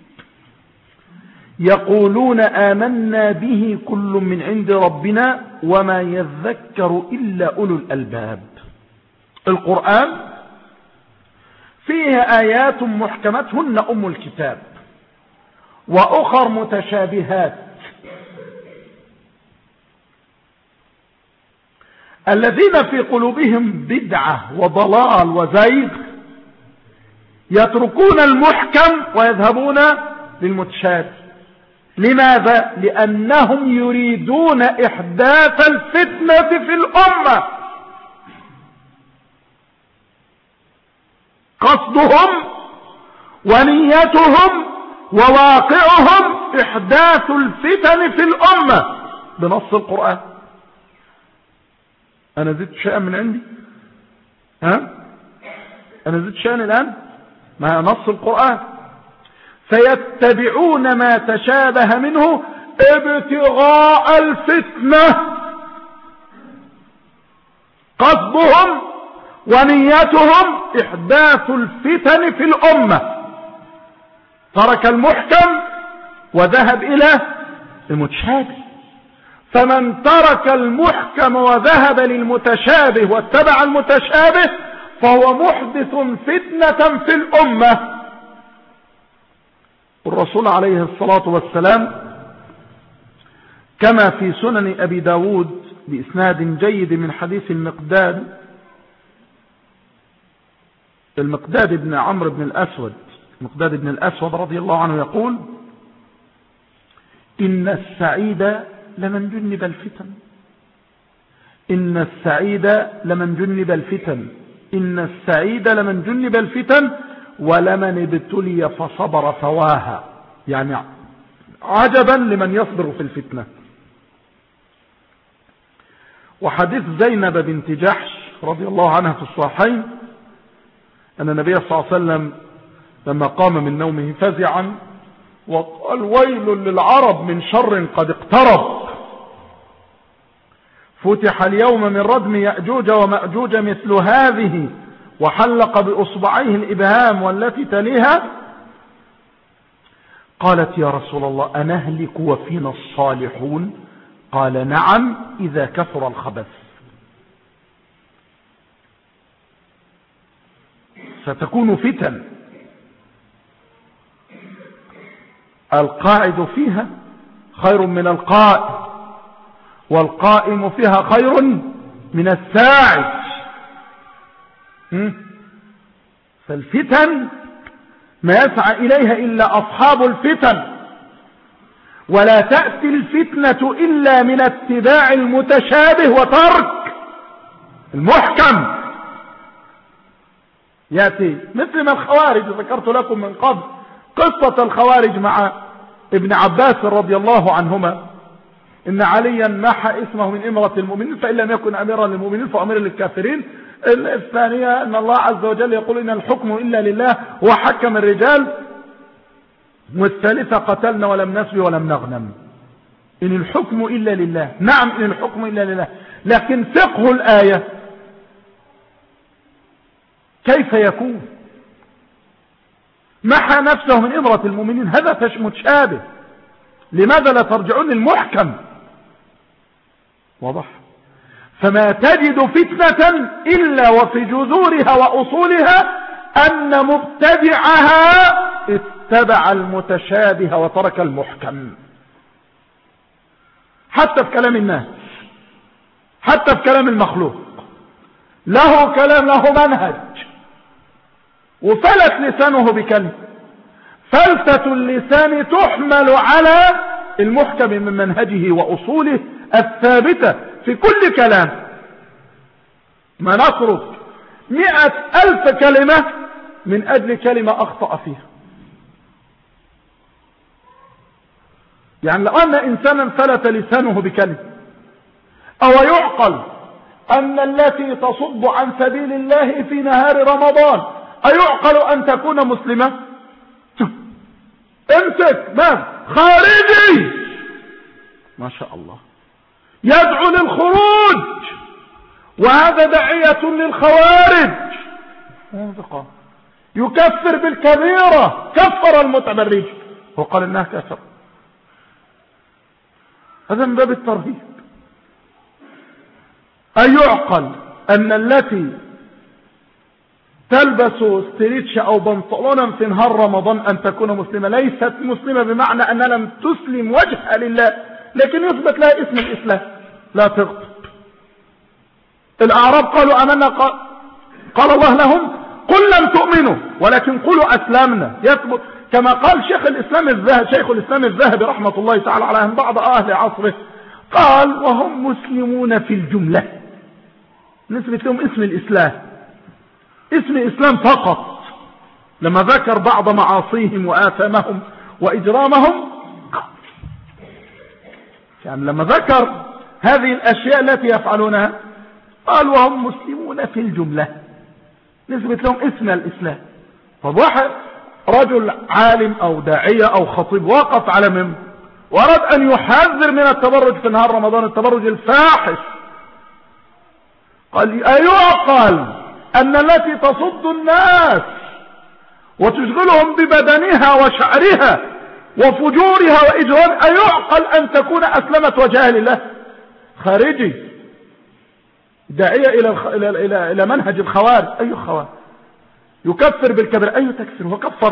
يقولون آمنا به كل من عند ربنا وما يذكر إلا أولو الألباب. القرآن فيه آيات محكمات هن أم الكتاب وأخر متشابهات. الذين في قلوبهم بدعة وضلال وزيغ يتركون المحكم ويذهبون للمتشابه. لماذا؟ لأنهم يريدون إحداث الفتنة في الأمة. قصدهم ونيتهم وواقعهم إحداث الفتن في الأمة بنص القرآن. أنا زدت شيئا من عندي؟ ها؟ أنا زدت شيئا الآن؟ ما نص القرآن. فيتبعون ما تشابه منه ابتغاء الفتنة. قصدهم ونيتهم إحداث الفتن في الأمة. ترك المحكم وذهب إلى المتشابه. فمن ترك المحكم وذهب للمتشابه واتبع المتشابه فهو محدث فتنة في الأمة. الرسول عليه الصلاة والسلام كما في سنن أبي داود بإسناد جيد من حديث المقداد المقداد بن عمرو بن الأسود المقداد بن الأسود رضي الله عنه يقول: إن السعيد لمن جنب الفتن إن السعيد لمن جنب الفتن إن السعيد لمن جنب الفتن ولمن ابتلي فصبر فواها. يعني عجبا لمن يصبر في الفتنة. وحديث زينب بنت جحش رضي الله عنها في الصحيحين أن النبي صلى الله عليه وسلم لما قام من نومه فزعا وقال: ويل للعرب من شر قد اقترب، فتح اليوم من ردم يأجوج ومأجوج مثل هذه، وحلق بأصبعيه الإبهام والتي تليها. قالت: يا رسول الله أنهلك وفينا الصالحون؟ قال: نعم إذا كثر الخبث. ستكون فتن القاعد فيها خير من القائم، والقائم فيها خير من الساعد. فالفتن ما يسعى إليها إلا أصحاب الفتن، ولا تأتي الفتنة إلا من اتباع المتشابه وترك المحكم. يأتي مثل ما الخوارج ذكرت لكم من قبل قصة الخوارج مع ابن عباس رضي الله عنهما، إن عليا محى اسمه من إمرة المؤمنين فإن لم يكن أميرا للمؤمنين فأمير للكافرين. الثانية أن الله عز وجل يقول إن الحكم إلا لله وحكم الرجال. والثالثة قتلنا ولم نسبي ولم نغنم. إن الحكم إلا لله، نعم إن الحكم إلا لله، لكن فقه الآية كيف يكون؟ محى نفسه من إمرة المؤمنين، هذا متشابه، لماذا لا ترجعون للمحكم؟ واضح؟ فما تجد فتنة إلا وفي جذورها وأصولها أن مبتدعها اتبع المتشابه وترك المحكم. حتى في كلام الناس، حتى في كلام المخلوق، له كلام له منهج وفلت لسانه بكلمة. فلتة اللسان تحمل على المحكم من منهجه وأصوله الثابتة في كل كلام. ما نترك مئة ألف كلمة من أجل كلمة أخطأ فيها. يعني لو أن إنسانا فلت لسانه بكلمة، أو يعقل أن التي تصد عن سبيل الله في نهار رمضان أيعقل أن تكون مسلمة؟ امسك من خارجي ما شاء الله يدعو للخروج، وهذا داعية للخوارج، يكفر بالكبيرة، كفر المتبرج وقال انها كافر. هذا من باب الترهيب. أيعقل أن التي تلبس ستريتش أو بنطلونا في نهار رمضان أن تكون مسلمة؟ ليست مسلمة بمعنى أنها لم تسلم وجهها لله، لكن يثبت لها اسم الإسلام، لا تغضب. الأعراب قالوا آمنا، قال الله لهم قل لم تؤمنوا ولكن قولوا أسلمنا. يثبت كما قال شيخ الإسلام الذهبي شيخ الإسلام الذهبي رحمة الله تعالى على بعض أهل عصره، قال وهم مسلمون في الجملة، نسبة لهم اسم الإسلام، اسم الإسلام فقط. لما ذكر بعض معاصيهم وآثامهم وإجرامهم، يعني لما ذكر هذه الأشياء التي يفعلونها قال وهم مسلمون في الجملة، نسبة لهم اسم الإسلام. طب واحد رجل عالم أو داعية أو خطيب وقف على منبر وأراد أن يحذر من التبرج في نهار رمضان، التبرج الفاحش، قال أيعقل أن التي تصد الناس وتشغلهم ببدنها وشعرها وفجورها وإجرام أيعقل أن تكون أسلمت وجهها لله؟ خارجي داعية إلى الخ... إلى إلى إلى منهج الخوارج. أي خوارج؟ يكفر بالكبر، أي تكفر وكفر.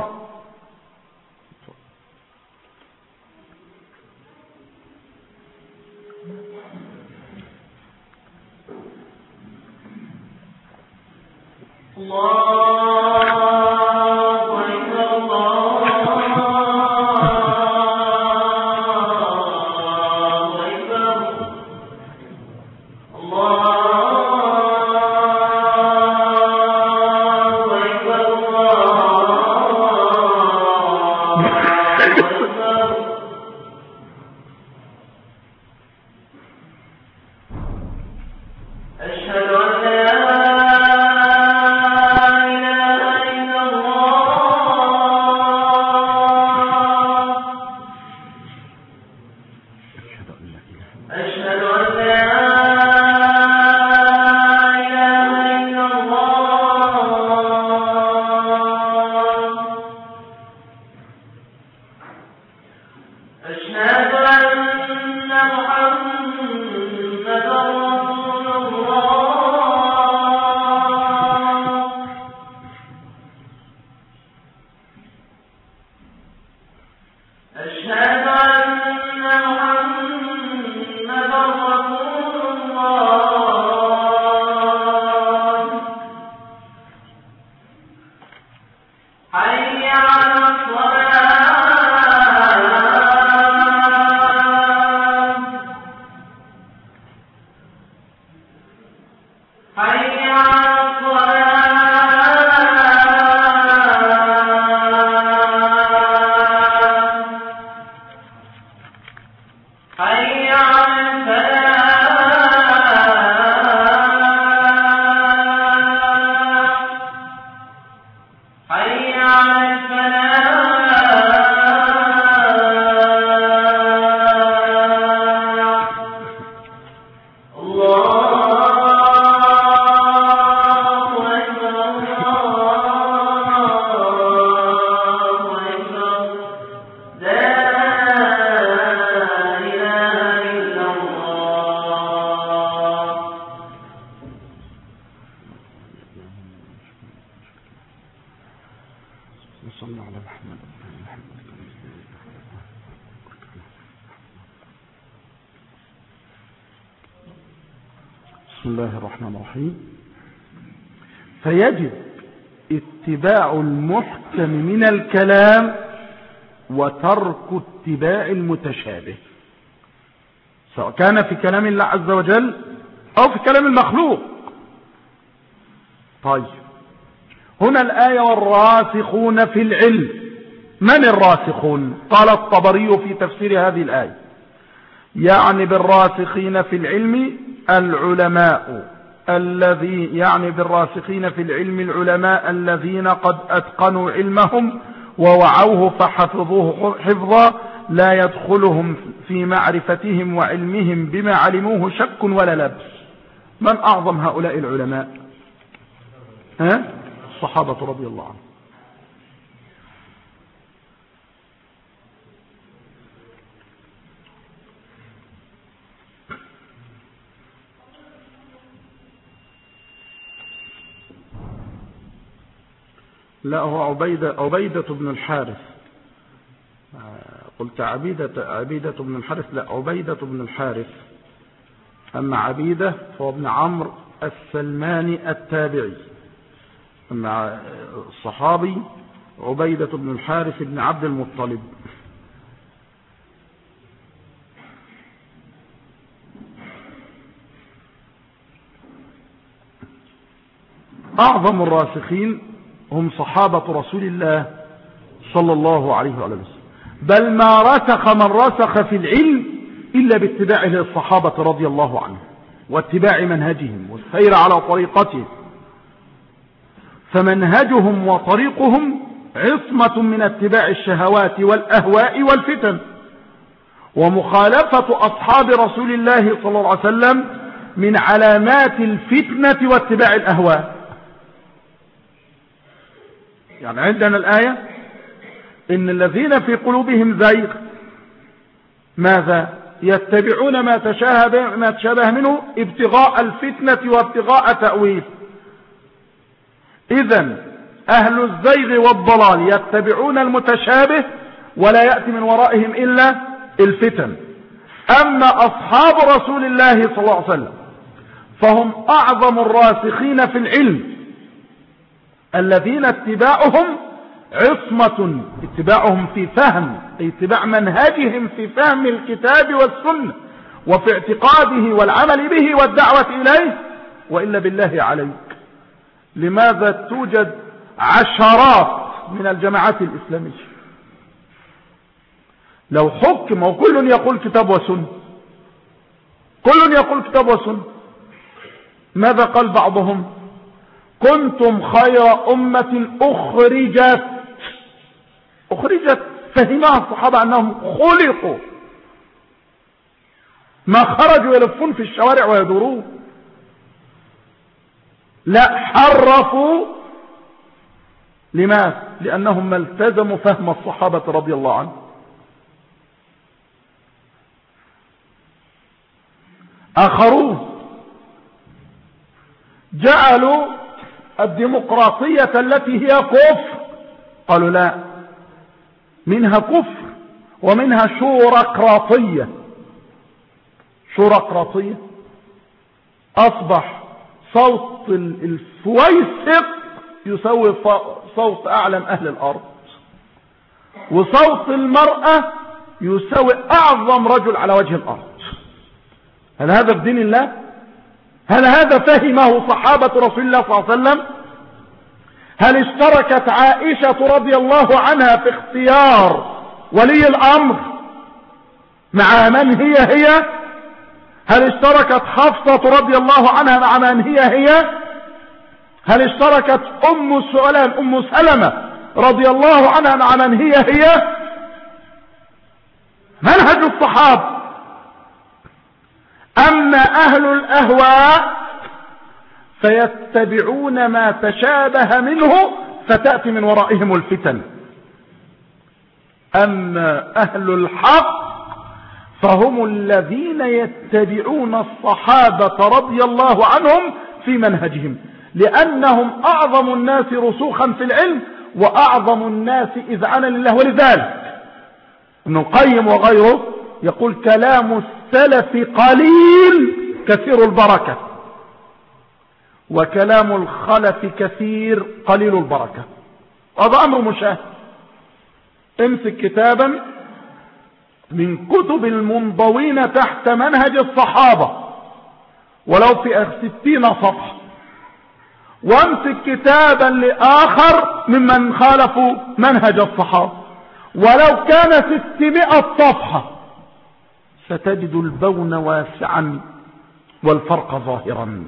حي على الصلاة بسم الله الرحمن الرحيم. فيجب اتباع المحكم من الكلام وترك اتباع المتشابه، سواء كان في كلام الله عز وجل أو في كلام المخلوق. طيب، هنا الآية والراسخون في العلم. من الراسخون؟ قال الطبري في تفسير هذه الآية: يعني بالراسخين في العلم العلماء الذي يعني بالراسخين في العلم العلماء الذين قد أتقنوا علمهم ووعوه فحفظوه حفظا لا يدخلهم في معرفتهم وعلمهم بما علموه شك ولا لبس. من أعظم هؤلاء العلماء؟ ها؟ الصحابة رضي الله عنهم. لا، هو عبيدة, عبيدة بن الحارث. قلت عبيدة, عبيدة بن الحارث، لا، عبيدة بن الحارث. أما عبيدة فهو ابن عمرو السلماني التابعي. أما الصحابي عبيدة بن الحارث بن عبد المطلب. أعظم الراسخين هم صحابة رسول الله صلى الله عليه وسلم، بل ما رسخ من رسخ في العلم إلا باتباعه للصحابة رضي الله عنهم واتباع منهجهم والسير على طريقتهم، فمنهجهم وطريقهم عصمة من اتباع الشهوات والأهواء والفتن، ومخالفة أصحاب رسول الله صلى الله عليه وسلم من علامات الفتنة واتباع الأهواء. يعني عندنا الآية إن الذين في قلوبهم زيغ ماذا؟ يتبعون ما تشابه, ما تشابه منه ابتغاء الفتنة وابتغاء تأويل. إذن أهل الزيغ والضلال يتبعون المتشابه ولا يأتي من ورائهم إلا الفتن. أما أصحاب رسول الله صلى الله عليه وسلم فهم أعظم الراسخين في العلم الذين اتباعهم عصمة، اتباعهم في فهم، اتباع منهجهم في فهم الكتاب والسنة وفي اعتقاده والعمل به والدعوة إليه. وإلا بالله عليك لماذا توجد عشرات من الجماعات الإسلامية لو حكم وكل يقول كتاب وسنة، كل يقول كتاب وسنة، ماذا قال بعضهم؟ كنتم خير أمة أخرجت. أخرجت فهمها الصحابة أنهم خلقوا، ما خرجوا يلفون في الشوارع ويدورون، لا، حرفوا. لماذا؟ لأنهم ما التزموا فهم الصحابة رضي الله عنهم. آخرون جعلوا الديمقراطية التي هي كفر، قالوا لا، منها كفر ومنها شورقراطية. شورقراطية أصبح صوت الفويسق يساوي صوت أعلم أهل الأرض، وصوت المرأة يساوي أعظم رجل على وجه الأرض. هل هذا في دين الله؟ هل هذا فهمه صحابة رسول الله صلى الله عليه وسلم؟ هل اشتركت عائشة رضي الله عنها في اختيار ولي الأمر مع من هي هي؟ هل اشتركت حفصة رضي الله عنها مع من هي هي؟ هل اشتركت أم سلام أم سلمة رضي الله عنها مع من هي هي؟ منهج الصحابة. أما أهل الأهواء فيتبعون ما تشابه منه فتأتي من ورائهم الفتن. أما أهل الحق فهم الذين يتبعون الصحابة رضي الله عنهم في منهجهم، لأنهم أعظم الناس رسوخا في العلم وأعظم الناس إذعانا لله. ولذلك ابن القيم وغيره يقول كلام السلف قليل كثير البركة. وكلام الخلف كثير قليل البركة. هذا أمر مشاهد. امسك كتابا من كتب المنضوين تحت منهج الصحابة ولو في ستين صفحة، وامسك كتابا لآخر ممن خالفوا منهج الصحابة ولو كان ستمائة صفحة، ستجد البون واسعا والفرق ظاهرا.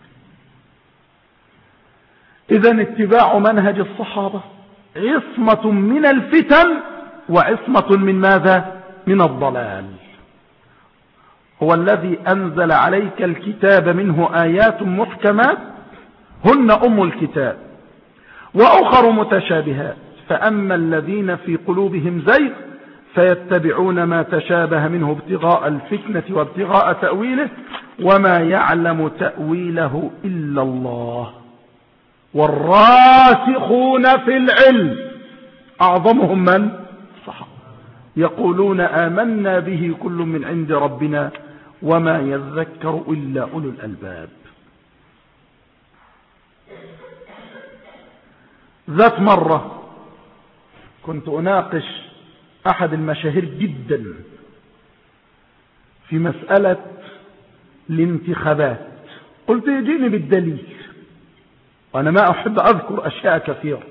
إذن اتباع منهج الصحابة عصمة من الفتن وعصمة من ماذا؟ من الضلال. هو الذي أنزل عليك الكتاب منه آيات محكمات هن أم الكتاب وأخر متشابهات، فأما الذين في قلوبهم زيغ فيتبعون ما تشابه منه ابتغاء الفتنة وابتغاء تأويله وما يعلم تأويله إلا الله والراسخون في العلم أعظمهم من؟ الصحابة يقولون آمنا به كل من عند ربنا وما يذكر إلا أولو الألباب. ذات مرة كنت أناقش أحد المشاهير جدا في مسألة الانتخابات، قلت يجيني بالدليل، وأنا ما أحب أذكر أشياء كثيرة.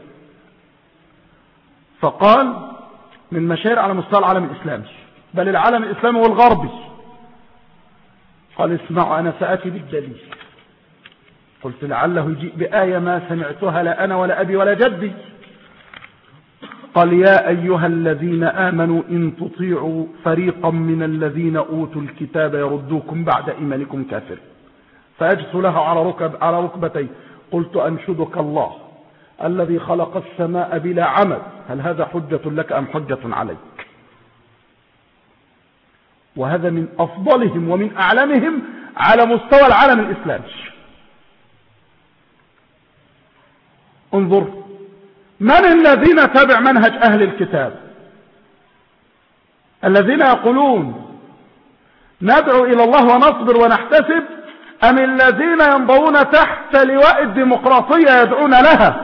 فقال من مشاهير على مستوى العالم الإسلامي بل العالم الإسلامي والغربي، قال اسمعوا أنا سأتي بالدليل. قلت لعله يجيء بآية ما سمعتها لا أنا ولا أبي ولا جدي. قال يا أيها الذين آمنوا إن تطيعوا فريقا من الذين أوتوا الكتاب يردوكم بعد إيمانكم كافر. فأجلس لها على ركب على ركبتي قلت أنشدك الله الذي خلق السماء بلا عمد، هل هذا حجة لك أم حجة عليك؟ وهذا من أفضلهم ومن أعلمهم على مستوى العالم الإسلامي. انظر من الذين تبع منهج أهل الكتاب؟ الذين يقولون ندعو إلى الله ونصبر ونحتسب، أم الذين ينضوون تحت لواء الديمقراطية يدعون لها؟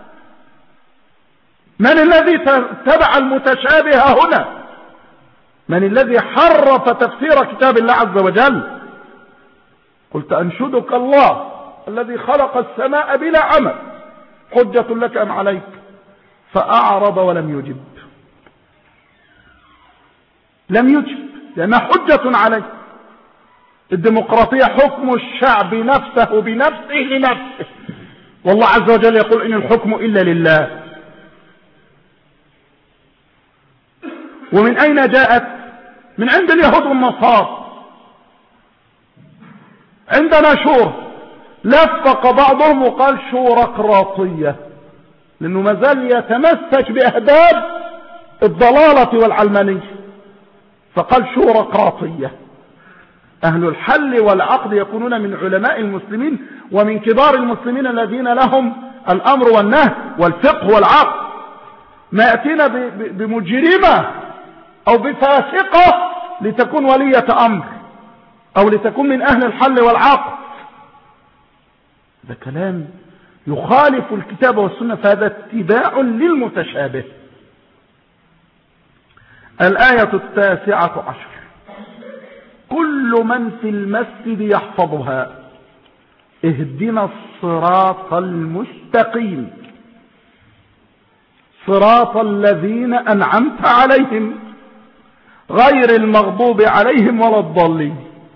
من الذي تبع المتشابه هنا؟ من الذي حرف تفسير كتاب الله عز وجل؟ قلت أنشدك الله الذي خلق السماء بلا عمد، حجة لك أم عليك؟ فأعرض ولم يجب، لم يجب لأنها حجة عليه. الديمقراطية حكم الشعب نفسه بنفسه لنفسه، والله عز وجل يقول إن الحكم إلا لله. ومن أين جاءت؟ من عند اليهود والنصارى. عندنا شورى، لفق بعضهم وقال شورقراطية، لأنه ما زال يتمسك بأهداب الضلالة والعلمانية، فقال شورقراطية. أهل الحل والعقد يكونون من علماء المسلمين ومن كبار المسلمين الذين لهم الأمر والنهي والفقه والعقد، ما يأتينا بمجرمة أو بفاسقة لتكون ولية أمر أو لتكون من أهل الحل والعقد. هذا كلام يخالف الكتاب والسنة، فهذا اتباع للمتشابه. الآية التاسعة عشر كل من في المسجد يحفظها اهدنا الصراط المستقيم صراط الذين أنعمت عليهم غير المغضوب عليهم ولا الضالين.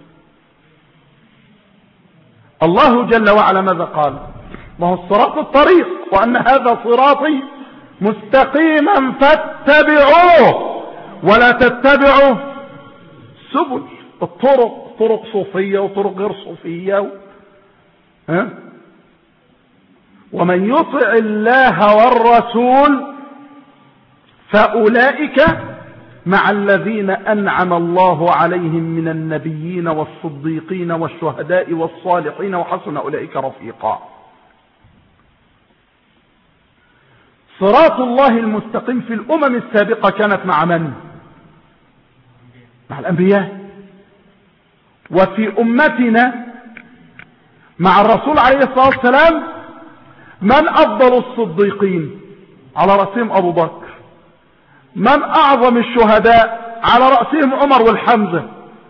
الله جل وعلا ماذا قال؟ ما هو الصراط الطريق، وأن هذا صراطي مستقيما فاتبعوه ولا تتبعوا سبل الطرق، طرق صوفية وطرق غير صوفية. ها؟ ومن يطع الله والرسول فأولئك مع الذين أنعم الله عليهم من النبيين والصديقين والشهداء والصالحين وحسن أولئك رفيقا. صراط الله المستقيم في الأمم السابقة كانت مع من؟ مع الأنبياء. وفي أمتنا مع الرسول عليه الصلاة والسلام من أفضل الصديقين؟ على رأسهم أبو بكر. من أعظم الشهداء؟ على رأسهم عمر والحمزة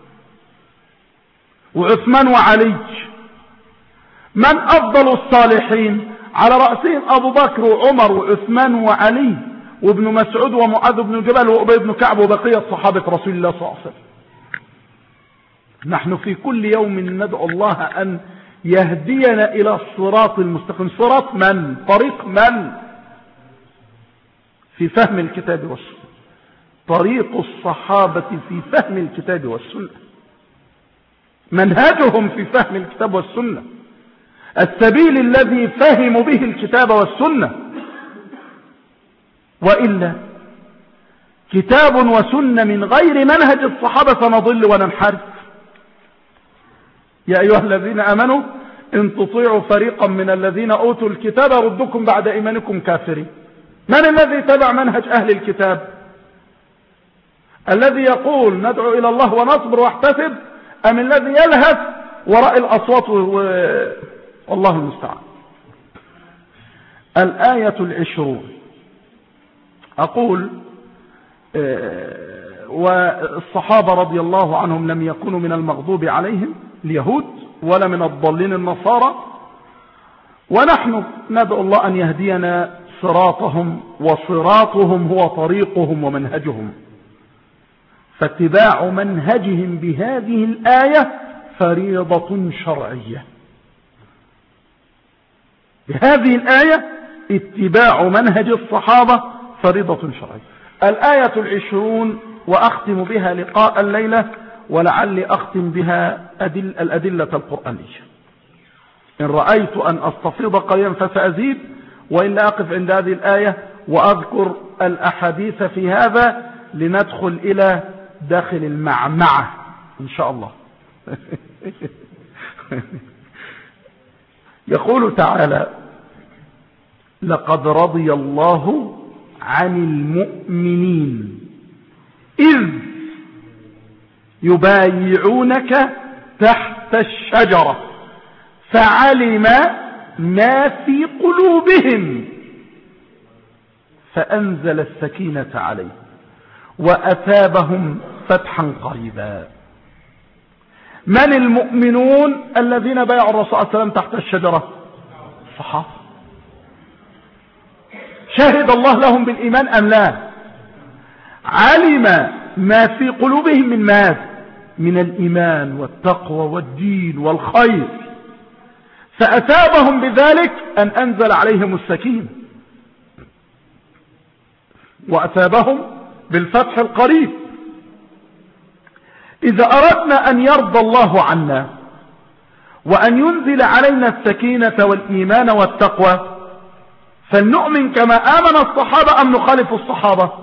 وعثمان وعلي. من أفضل الصالحين؟ على رأسهم أبو بكر وعمر وعثمان وعلي وابن مسعود ومعاذ بن جبل وأبي بن كعب وبقية صحابة رسول الله صلى الله عليه وسلم. نحن في كل يوم ندعو الله أن يهدينا إلى الصراط المستقيم. صراط من؟ طريق من؟ في فهم الكتاب والسنة. طريق الصحابة في فهم الكتاب والسنة، منهجهم في فهم الكتاب والسنة، السبيل الذي فهموا به الكتاب والسنة. وإلا كتاب وسنة من غير منهج الصحابة فنضل وننحرف. يا أيها الذين آمنوا إن تطيعوا فريقا من الذين أوتوا الكتاب ردكم بعد إيمانكم كافرين. من الذي تبع منهج أهل الكتاب؟ الذي يقول ندعو إلى الله ونصبر واحتسب، أم الذي يلهث وراء الأصوات و... والله المستعان. الآية العشرون أقول والصحابة رضي الله عنهم لم يكونوا من المغضوب عليهم اليهود ولا من الضالين النصارى، ونحن ندعو الله أن يهدينا صراطهم، وصراطهم هو طريقهم ومنهجهم. فاتباع منهجهم بهذه الآية فريضة شرعية. بهذه الآية اتباع منهج الصحابة فريضة شرعية. الآية العشرون وأختم بها لقاء الليلة، ولعلي أختم بها أدل الأدلة القرآنية. إن رأيت أن أستفيض قليلا فسأزيد، وإلا أقف عند هذه الآية وأذكر الأحاديث في هذا لندخل إلى داخل المعمعة إن شاء الله. يقول تعالى: لقد رضي الله عن المؤمنين إذ يبايعونك تحت الشجرة فعلم ما في قلوبهم فأنزل السكينة عليهم وأثابهم فتحا قريبا. من المؤمنون الذين بايعوا الرسول صلى الله عليه وسلم تحت الشجرة؟ الصحابة. شهد الله لهم بالإيمان أم لا؟ علم ما في قلوبهم من ماذا؟ من الإيمان والتقوى والدين والخير، فأثابهم بذلك أن أنزل عليهم السكينة وأثابهم بالفتح القريب. إذا أردنا أن يرضى الله عنا وأن ينزل علينا السكينة والإيمان والتقوى فلنؤمن كما آمن الصحابة أم نخالف الصحابة؟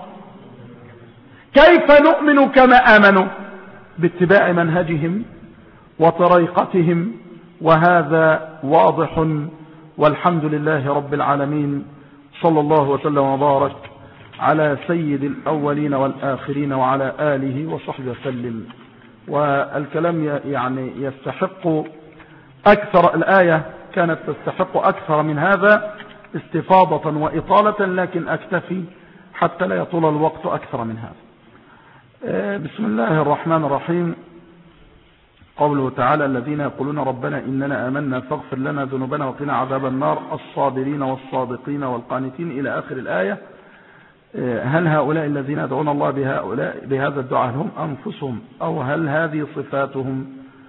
كيف نؤمن كما آمنوا؟ باتباع منهجهم وطريقتهم، وهذا واضح والحمد لله رب العالمين. صلى الله وسلم وبارك على سيد الأولين والآخرين وعلى آله وصحبه وسلم. والكلام يعني يستحق أكثر، الآية كانت تستحق أكثر من هذا استفاضة وإطالة، لكن أكتفي حتى لا يطول الوقت أكثر من هذا. بسم الله الرحمن الرحيم. قوله تعالى: الذين يقولون ربنا إننا آمنا فاغفر لنا ذنوبنا وقنا عذاب النار الصابرين والصادقين والقانتين إلى آخر الآية. هل هؤلاء الذين يدعون الله بهؤلاء بهذا الدعاء هم أنفسهم، أو هل هذه صفاتهم؟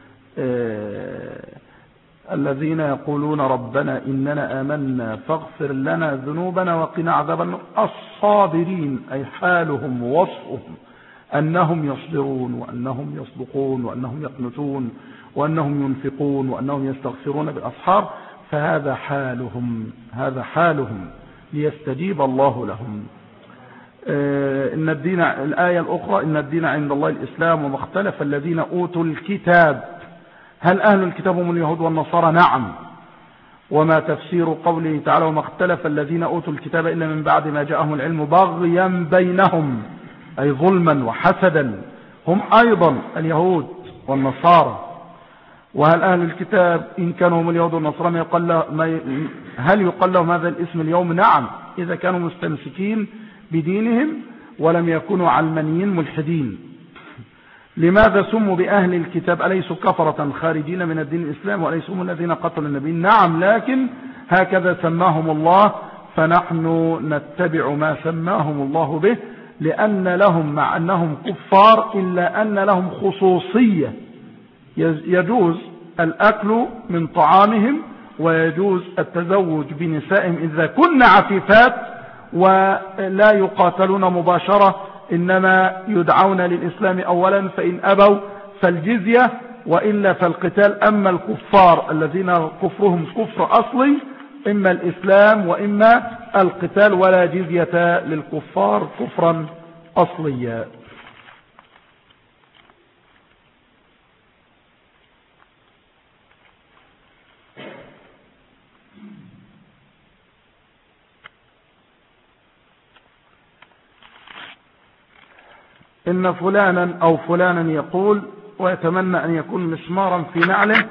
الذين يقولون ربنا إننا آمنا فاغفر لنا ذنوبنا وقنا عذاب النار الصابرين، أي حالهم ووصفهم أنهم يصبرون وأنهم يصدقون وأنهم يقنتون وأنهم ينفقون وأنهم يستغفرون بالأسحار، فهذا حالهم، هذا حالهم ليستجيب الله لهم. إن الدين، الآية الأخرى: إن الدين عند الله الإسلام وما اختلف الذين أوتوا الكتاب. هل أهل الكتاب هم اليهود والنصارى؟ نعم. وما تفسير قوله تعالى: وما اختلف الذين أوتوا الكتاب إلا من بعد ما جاءهم العلم بغيا بينهم، أي ظلما وحسدا، هم أيضا اليهود والنصارى. وهل أهل الكتاب إن كانوا هم اليهود والنصارى يقال له هل يقال لهم هذا الاسم اليوم؟ نعم، إذا كانوا مستمسكين بدينهم ولم يكونوا علمانيين ملحدين. لماذا سموا بأهل الكتاب؟ أليسوا كفرة خارجين من الدين الإسلام وأليسوا هم الذين قتلوا النبي؟ نعم، لكن هكذا سماهم الله، فنحن نتبع ما سماهم الله به، لأن لهم مع أنهم كفار إلا أن لهم خصوصية، يجوز الأكل من طعامهم ويجوز التزوج بنسائهم إذا كن عفيفات، ولا يقاتلون مباشرة، إنما يدعون للإسلام أولا، فإن أبوا فالجزية وإلا فالقتال. أما الكفار الذين كفرهم كفر أصلي إما الإسلام وإما القتال، ولا جزية للكفار كفرا أصليا. إن فلانا أو فلانا يقول ويتمنى أن يكون مسمارا في نعله،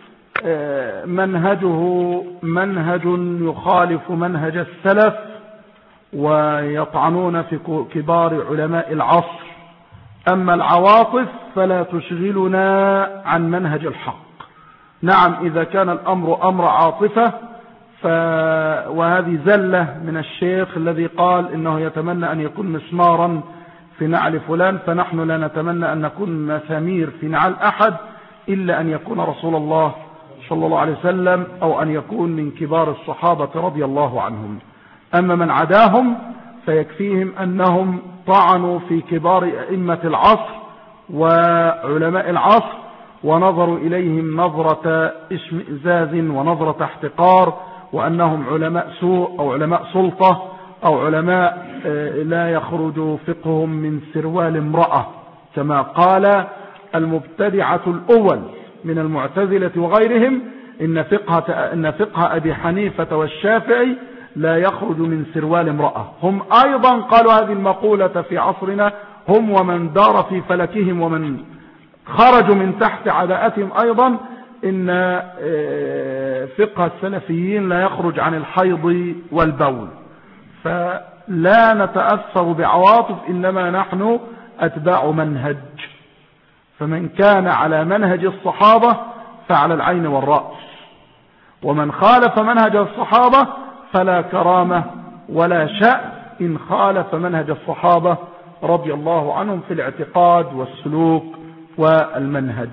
منهجه منهج يخالف منهج السلف، ويطعنون في كبار علماء العصر. أما العواطف فلا تشغلنا عن منهج الحق. نعم، إذا كان الأمر أمر عاطفة ف... وهذه زلة من الشيخ الذي قال إنه يتمنى أن يكون مسمارا في نعل فلان، فنحن لا نتمنى أن نكون مسامير في نعل أحد إلا أن يكون رسول الله صلى الله عليه وسلم أو أن يكون من كبار الصحابة رضي الله عنهم. أما من عداهم فيكفيهم أنهم طعنوا في كبار أئمة العصر وعلماء العصر، ونظروا إليهم نظرة اشمئزاز ونظرة احتقار، وأنهم علماء سوء أو علماء سلطة أو علماء لا يخرج فقههم من سروال امرأة، كما قال المبتدعة الأول من المعتزلة وغيرهم إن فقه, إن فقه أبي حنيفة والشافعي لا يخرج من سروال امرأة. هم أيضا قالوا هذه المقولة في عصرنا، هم ومن دار في فلكهم ومن خرجوا من تحت عداءتهم أيضا، إن فقه السلفيين لا يخرج عن الحيض والبول. فلا نتأثر بعواطف، إنما نحن أتباع منهج، فمن كان على منهج الصحابة فعلى العين والرأس، ومن خالف منهج الصحابة فلا كرامة ولا شأن إن خالف منهج الصحابة رضي الله عنهم في الاعتقاد والسلوك والمنهج.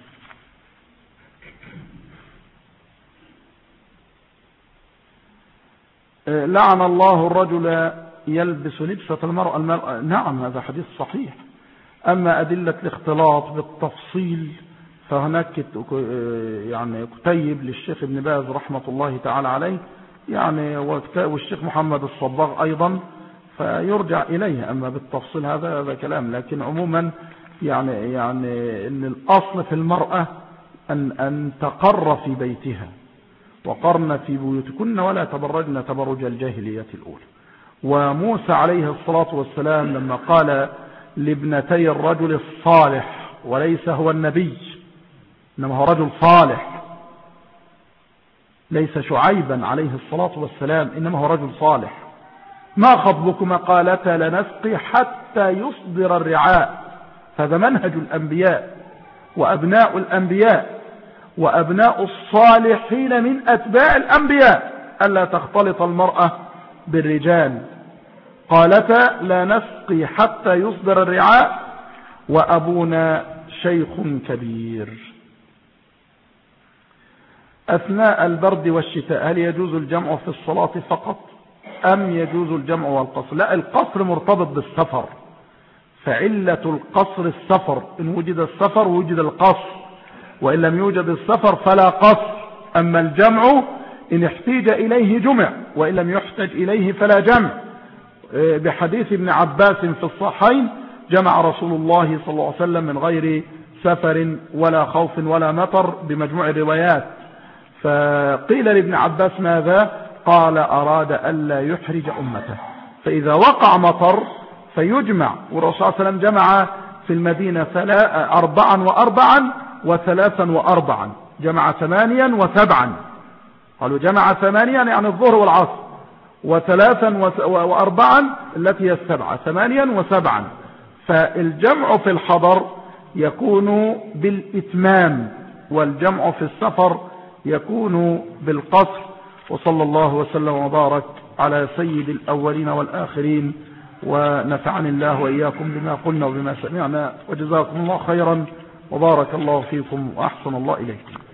لعن الله الرجل يلبس لبسة المرأة المرأة. نعم، هذا حديث صحيح. أما أدلة الاختلاط بالتفصيل فهناك يعني كتيب للشيخ ابن باز رحمة الله تعالى عليه، يعني والشيخ محمد الصباغ أيضا، فيرجع إليه. أما بالتفصيل هذا هذا كلام، لكن عموما يعني يعني إن الأصل في المرأة أن أن تقر في بيتها، وقرن في بيوتكن ولا تبرجن تبرج الجاهلية الأولى. وموسى عليه الصلاة والسلام لما قال لابنتي الرجل الصالح، وليس هو النبي إنما هو رجل صالح، ليس شعيبا عليه الصلاة والسلام إنما هو رجل صالح، ما خطبكما؟ قالتا لنسقي حتى يصدر الرعاء. هذا منهج الأنبياء وأبناء الأنبياء وأبناء الصالحين من أتباع الأنبياء، ألا تختلط المرأة بالرجال. قالتا لا نسقي حتى يصدر الرعاء وأبونا شيخ كبير. أثناء البرد والشتاء هل يجوز الجمع في الصلاة فقط أم يجوز الجمع والقصر؟ لا، القصر مرتبط بالسفر، فعلة القصر السفر، إن وجد السفر وجد القصر، وإن لم يوجد السفر فلا قصر. أما الجمع إن احتاج إليه جمع، وإن لم يحتاج إليه فلا جمع. بحديث ابن عباس في الصحيحين جمع رسول الله صلى الله عليه وسلم من غير سفر ولا خوف ولا مطر بمجموع الروايات. فقيل لابن عباس ماذا؟ قال أراد ألا يحرج أمته، فإذا وقع مطر فيجمع. والرسول صلى الله عليه وسلم جمع في المدينة أربعا وأربعا وثلاثا وأربعا، جمع ثمانيا وسبعا، قالوا جمع ثمانيا يعني الظهر والعصر، وثلاثا وأربعا التي هي السبعة، ثمانيا وسبعا. فالجمع في الحضر يكون بالإتمام، والجمع في السفر يكون بالقصر. وصلى الله وسلم وبارك على سيد الأولين والآخرين، ونفعني الله وإياكم بما قلنا وبما سمعنا، وجزاكم الله خيرا، وبارك الله فيكم، وأحسن الله إليكم.